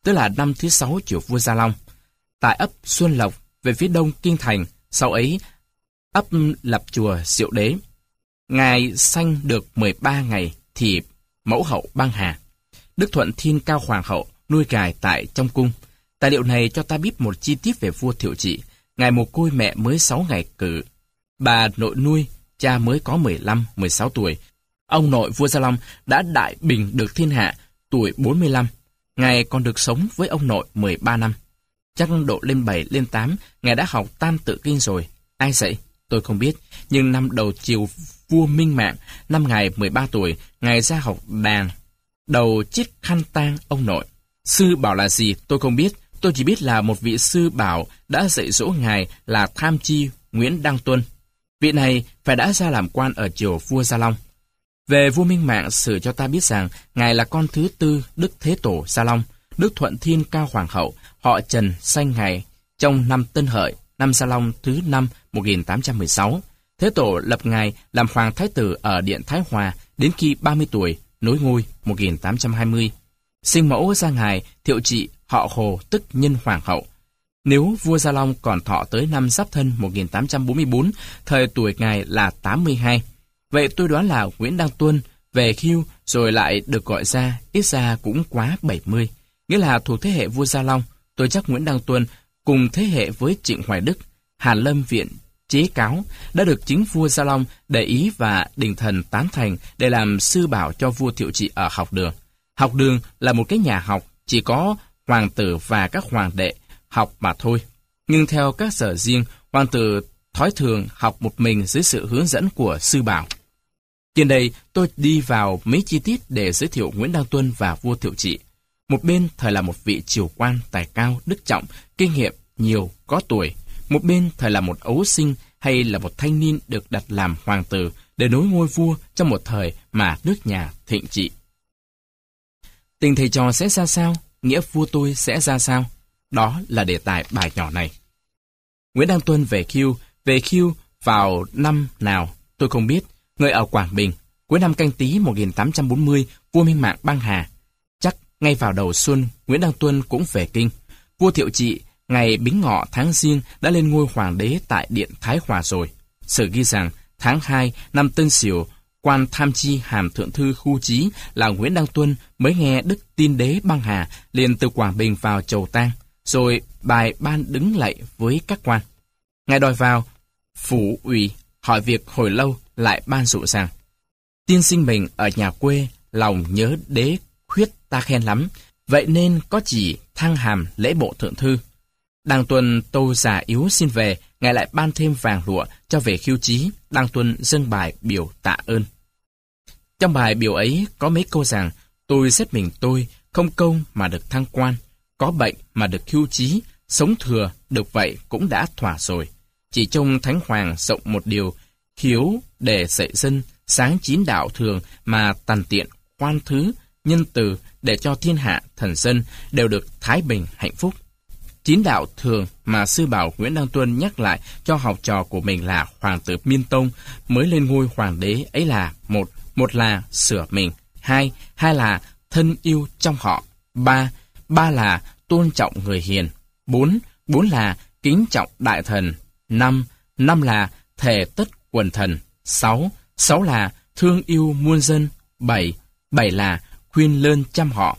tức là năm thứ 6 triều vua Gia Long, tại ấp Xuân Lộc về phía đông Kinh Thành, sau ấy ấp lập chùa Diệu Đế. Ngài sanh được 13 ngày thì mẫu hậu băng hà. Đức Thuận Thiên Cao Hoàng hậu nuôi Ngài tại trong cung. Tài liệu này cho ta biết một chi tiết về vua Thiệu Trị. Ngài mồ côi mẹ mới 6 ngày cử. Bà nội nuôi, cha mới có 15-16 tuổi. Ông nội vua Gia Long đã đại bình được thiên hạ, tuổi 45. Ngài còn được sống với ông nội 13 năm. Chắc độ lên 7, lên 8, Ngài đã học Tam Tự Kinh rồi. Ai dạy? Tôi không biết. Nhưng năm đầu triều vua Minh Mạng, năm Ngài 13 tuổi, Ngài ra học đàn. Đầu chiết khăn tang ông nội. Sư bảo là gì tôi không biết. Tôi chỉ biết là một vị sư bảo đã dạy dỗ Ngài là Tham Chi Nguyễn Đăng Tuân. Vị này phải đã ra làm quan ở triều vua Gia Long. Về vua Minh Mạng sử cho ta biết rằng Ngài là con thứ tư Đức Thế Tổ Gia Long. Đức Thuận Thiên Cao Hoàng hậu, họ Trần sanh Ngài trong năm Tân Hợi, năm Gia Long thứ 5 1816. Thế Tổ lập Ngài làm Hoàng Thái tử ở Điện Thái Hòa đến khi 30 tuổi, nối ngôi 1820. Sinh mẫu ra Ngài Thiệu Trị, họ Hồ tức Nhân Hoàng hậu. Nếu vua Gia Long còn thọ tới năm Giáp Thân 1844, thời tuổi Ngài là 82. Vậy tôi đoán là Nguyễn Đăng Tuân về hưu rồi lại được gọi ra, ít ra cũng quá 70. Nghĩa là thuộc thế hệ vua Gia Long. Tôi chắc Nguyễn Đăng Tuân cùng thế hệ với Trịnh Hoài Đức, Hàn Lâm Viện chế cáo đã được chính vua Gia Long để ý và đình thần tán thành để làm sư bảo cho vua Thiệu Trị ở học đường. Học đường là một cái nhà học, chỉ có hoàng tử và các hoàng đệ học mà thôi. Nhưng theo các sở riêng, hoàng tử thói thường học một mình dưới sự hướng dẫn của sư bảo. Trên đây tôi đi vào mấy chi tiết để giới thiệu Nguyễn Đăng Tuân và vua Thiệu Trị. Một bên thời là một vị triều quan tài cao, đức trọng, kinh nghiệm nhiều, có tuổi. Một bên thời là một ấu sinh hay là một thanh niên được đặt làm hoàng tử để nối ngôi vua trong một thời mà nước nhà thịnh trị. Tình thầy trò sẽ ra sao? Nghĩa vua tôi sẽ ra sao? Đó là đề tài bài nhỏ này. Nguyễn Đăng Tuân về hưu vào năm nào tôi không biết. Người ở Quảng Bình, cuối năm Canh Tý 1840, vua Minh Mạng băng hà. Chắc ngay vào đầu xuân, Nguyễn Đăng Tuân cũng về kinh. Vua Thiệu Trị ngày Bính Ngọ tháng Giêng đã lên ngôi hoàng đế tại Điện Thái Hòa rồi. Sử ghi rằng tháng 2 năm Tân Sửu, quan tham chi hàm thượng thư khu chí là Nguyễn Đăng Tuân mới nghe đức tin đế băng hà, liền từ Quảng Bình vào chầu tang, rồi bài ban đứng lạy với các quan. Ngài đòi vào phủ ủy hỏi việc hồi lâu, lại ban dụ rằng: tiên sinh mình ở nhà quê, lòng nhớ đế khuyết ta khen lắm, vậy nên có chỉ thăng hàm lễ bộ thượng thư. Đăng Tuân tô già yếu xin về, ngài lại ban thêm vàng lụa cho về khiêu chí. Đăng Tuân dâng bài biểu tạ ơn. Trong bài biểu ấy có mấy câu rằng: tôi xét mình tôi, không công mà được thăng quan, có bệnh mà được khiêu chí, sống thừa được vậy cũng đã thỏa rồi. Chỉ trông Thánh Hoàng rộng một điều, hiếu để dạy dân, sáng chín đạo thường mà tằn tiện, khoan thứ, nhân từ để cho thiên hạ thần dân đều được thái bình hạnh phúc. Chín đạo thường mà sư bảo Nguyễn Đăng Tuân nhắc lại cho học trò của mình là hoàng tử Miên Tông mới lên ngôi hoàng đế ấy là: một là sửa mình, hai là thân yêu trong họ, ba là tôn trọng người hiền, bốn là kính trọng đại thần, năm là thề tất quần thần, sáu là thương yêu muôn dân, bảy là khuyên lơn chăm họ,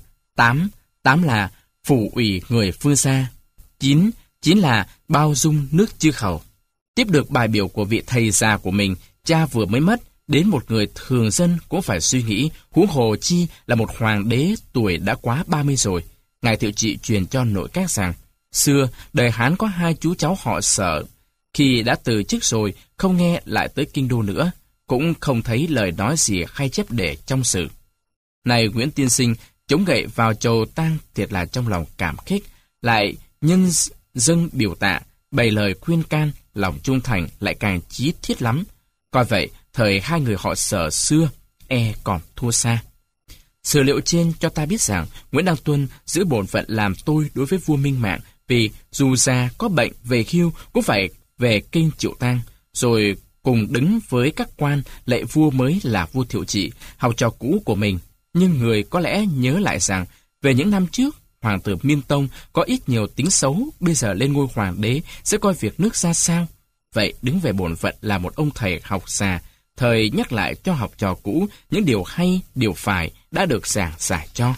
tám là phủ ủy người phương xa, chín là bao dung nước chư hầu. Tiếp được bài biểu của vị thầy già của mình, cha vừa mới mất, đến một người thường dân cũng phải suy nghĩ, huống hồ chi là một hoàng đế tuổi đã quá 30 rồi. Ngài Thiệu Trị truyền cho nội các rằng: xưa đời Hán có 2 chú cháu họ Sở, khi đã từ chức rồi không nghe lại tới kinh đô nữa, cũng không thấy lời nói gì hay chép để trong sử. Này Nguyễn tiên sinh chống gậy vào chầu tang, thiệt là trong lòng cảm kích, lại nhân dâng biểu tạ, bày lời khuyên can, lòng trung thành lại càng chí thiết lắm. Coi vậy, thời 2 người họ Sở xưa còn thua xa. Sử liệu trên cho ta biết rằng Nguyễn Đăng Tuân giữ bổn phận làm tôi đối với vua Minh Mạng, vì dù già có bệnh về hưu cũng phải về kinh chịu tang, rồi cùng đứng với các quan lệ vua mới là vua Thiệu Trị, học trò cũ của mình. Nhưng người có lẽ nhớ lại rằng về những năm trước, hoàng tử Miên Tông có ít nhiều tính xấu, bây giờ lên ngôi hoàng đế sẽ coi việc nước ra sao? Vậy đứng về bổn phận là một ông thầy học già, thời nhắc lại cho học trò cũ những điều hay, điều phải đã được giảng giải cho.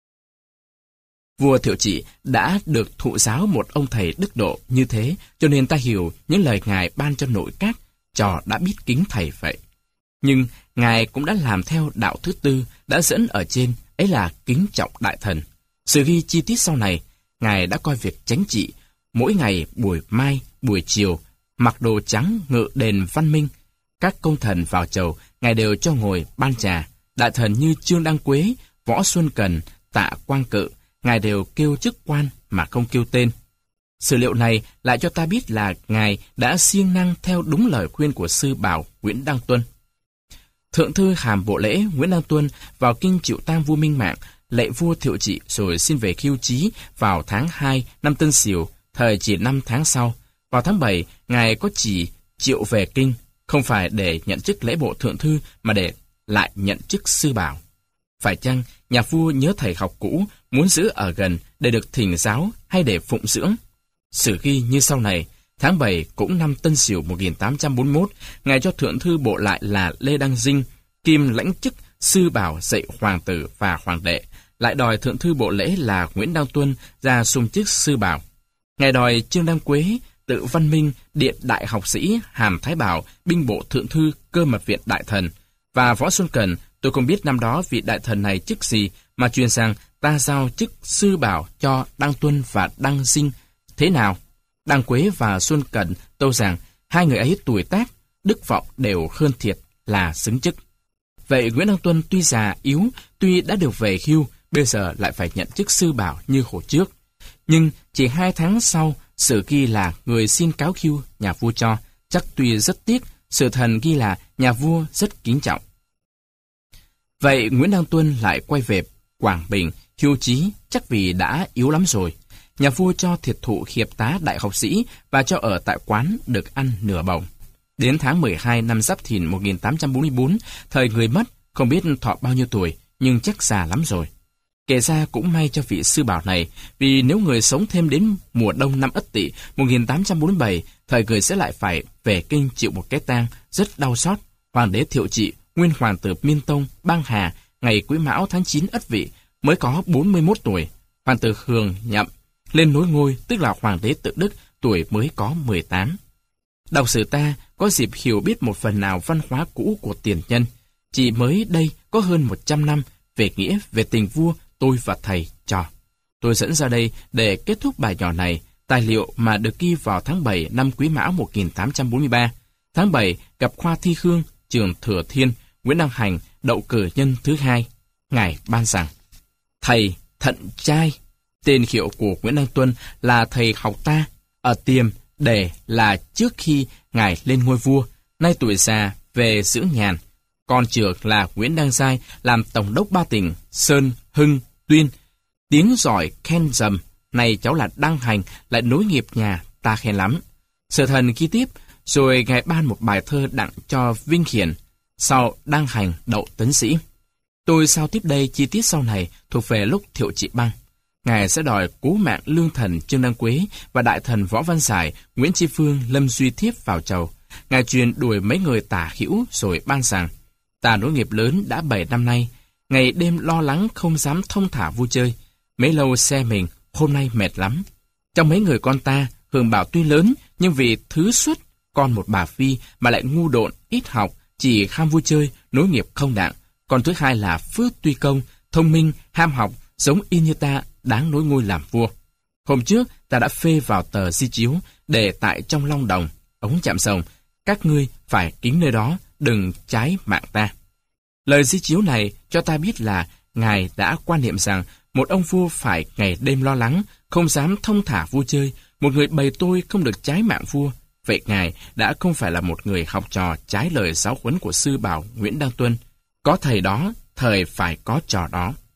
Vua Thiệu Trị đã được thụ giáo một ông thầy đức độ như thế, cho nên ta hiểu những lời Ngài ban cho nội các, trò đã biết kính thầy vậy. Nhưng Ngài cũng đã làm theo đạo thứ tư đã dẫn ở trên, ấy là kính trọng đại thần. Sự ghi chi tiết sau này, Ngài đã coi việc chánh trị, mỗi ngày buổi mai, buổi chiều, mặc đồ trắng ngự đền văn minh. Các công thần vào chầu, Ngài đều cho ngồi ban trà. Đại thần như Trương Đăng Quế, Võ Xuân Cần, Tạ Quang Cự, Ngài đều kêu chức quan mà không kêu tên. Sử liệu này lại cho ta biết là Ngài đã siêng năng theo đúng lời khuyên của sư bảo Nguyễn Đăng Tuân. Thượng thư hàm bộ lễ Nguyễn Đăng Tuân vào kinh chịu tang vua Minh Mạng, lệ vua Thiệu Trị rồi xin về khiêu chí vào tháng 2 năm Tân Sửu, thời chỉ 5 tháng sau. Vào tháng 7, Ngài có chỉ triệu về kinh, không phải để nhận chức lễ bộ thượng thư mà để lại nhận chức sư bảo. Phải chăng nhà vua nhớ thầy học cũ, muốn giữ ở gần để được thỉnh giáo hay để phụng dưỡng? Sử ghi như sau này, tháng 7 cũng năm Tân Sửu 1841, Ngài cho thượng thư bộ lại là Lê Đăng Dinh, kiêm lãnh chức sư bảo dạy hoàng tử và hoàng đệ, lại đòi thượng thư bộ lễ là Nguyễn Đăng Tuân ra xung chức sư bảo. Ngài đòi Trương Đăng Quế, Tự Văn Minh, Điện Đại Học Sĩ, Hàm Thái Bảo, Binh Bộ Thượng Thư, Cơ Mật Viện Đại Thần, và Võ Xuân Cần. Tôi không biết năm đó vị đại thần này chức gì mà truyền rằng ta giao chức sư bảo cho Đăng Tuân và Đăng Dinh thế nào. Đăng Quế và Xuân Cẩn tâu rằng hai người ấy tuổi tác, đức vọng đều hơn thiệt là xứng chức. Vậy Nguyễn Đăng Tuân tuy già yếu, tuy đã được về hưu, bây giờ lại phải nhận chức sư bảo như hồi trước. Nhưng chỉ 2 tháng sau, sử ghi là người xin cáo hưu nhà vua cho, chắc tuy rất tiếc, sự thần ghi là nhà vua rất kính trọng. Vậy Nguyễn Đăng Tuân lại quay về Quảng Bình, hưu chí, chắc vì đã yếu lắm rồi. Nhà vua cho thiệt thụ hiệp tá đại học sĩ và cho ở tại quán được ăn nửa bổng. Đến tháng 12 năm Giáp Thìn 1844, thời người mất, không biết thọ bao nhiêu tuổi, nhưng chắc già lắm rồi. Kể ra cũng may cho vị sư bảo này, vì nếu người sống thêm đến mùa đông năm Ất Tỵ 1847, thời người sẽ lại phải về kinh chịu một cái tang rất đau xót. Hoàng đế Thiệu Trị, nguyên hoàng tử Miên Tông, băng hà, ngày Quý Mão tháng 9 Ất Vị, mới có 41 tuổi. Hoàng tử Hường Nhậm lên nối ngôi, tức là hoàng đế Tự Đức, tuổi mới có 18. Đọc sử ta có dịp hiểu biết một phần nào văn hóa cũ của tiền nhân. Chỉ mới đây có hơn 100 năm, về nghĩa, về tình vua, tôi và thầy trò. Tôi dẫn ra đây để kết thúc bài nhỏ này, tài liệu mà được ghi vào tháng 7 năm Quý Mão 1843. Tháng 7 gặp Khoa Thi Hương, trường Thừa Thiên, Nguyễn Đăng Hành, đậu cử nhân thứ 2. Ngài ban rằng, thầy Thận Trai, tên hiệu của Nguyễn Đăng Tuân là thầy học ta, ở Tiềm để là trước khi Ngài lên ngôi vua, nay tuổi già về dưỡng nhàn. Con trưởng là Nguyễn Đăng Giai làm tổng đốc 3 tỉnh Sơn, Hưng, Tuyên. Tiếng giỏi khen dầm, này cháu là Đăng Hành lại nối nghiệp nhà, ta khen lắm. Sở thần ghi tiếp, rồi Ngài ban một bài thơ đặng cho Vinh Hiển, sau Đăng Hành đậu tấn sĩ. Tôi sao tiếp đây chi tiết sau này thuộc về lúc Thiệu Trị băng. Ngài sẽ đòi cứu mạng lương thần Trương Đăng Quế và đại thần Võ Văn Giải, Nguyễn Tri Phương, Lâm Duy Thiếp vào chầu. Ngài truyền đuổi mấy người tả hữu rồi ban rằng, ta nối nghiệp lớn đã 7 năm nay, ngày đêm lo lắng không dám thông thả vui chơi. Mấy lâu xe mình, hôm nay mệt lắm. Trong mấy người con ta, Hường Bảo tuy lớn, nhưng vì thứ xuất, con một bà Phi mà lại ngu độn, ít học, chỉ ham vui chơi, nối nghiệp không đặng. Còn thứ hai là Phước tuy công, thông minh, ham học, giống y như ta, đáng nối ngôi làm vua. Hôm trước, ta đã phê vào tờ di chiếu, để tại trong Long Đồng, ống Chạm Sồng, các ngươi phải kính nơi đó, đừng trái mạng ta. Lời di chiếu này cho ta biết là Ngài đã quan niệm rằng một ông vua phải ngày đêm lo lắng, không dám thông thả vui chơi, một người bày tôi không được trái mạng vua. Vậy Ngài đã không phải là một người học trò trái lời giáo huấn của sư bảo Nguyễn Đăng Tuân. Có thầy đó, thời phải có trò đó.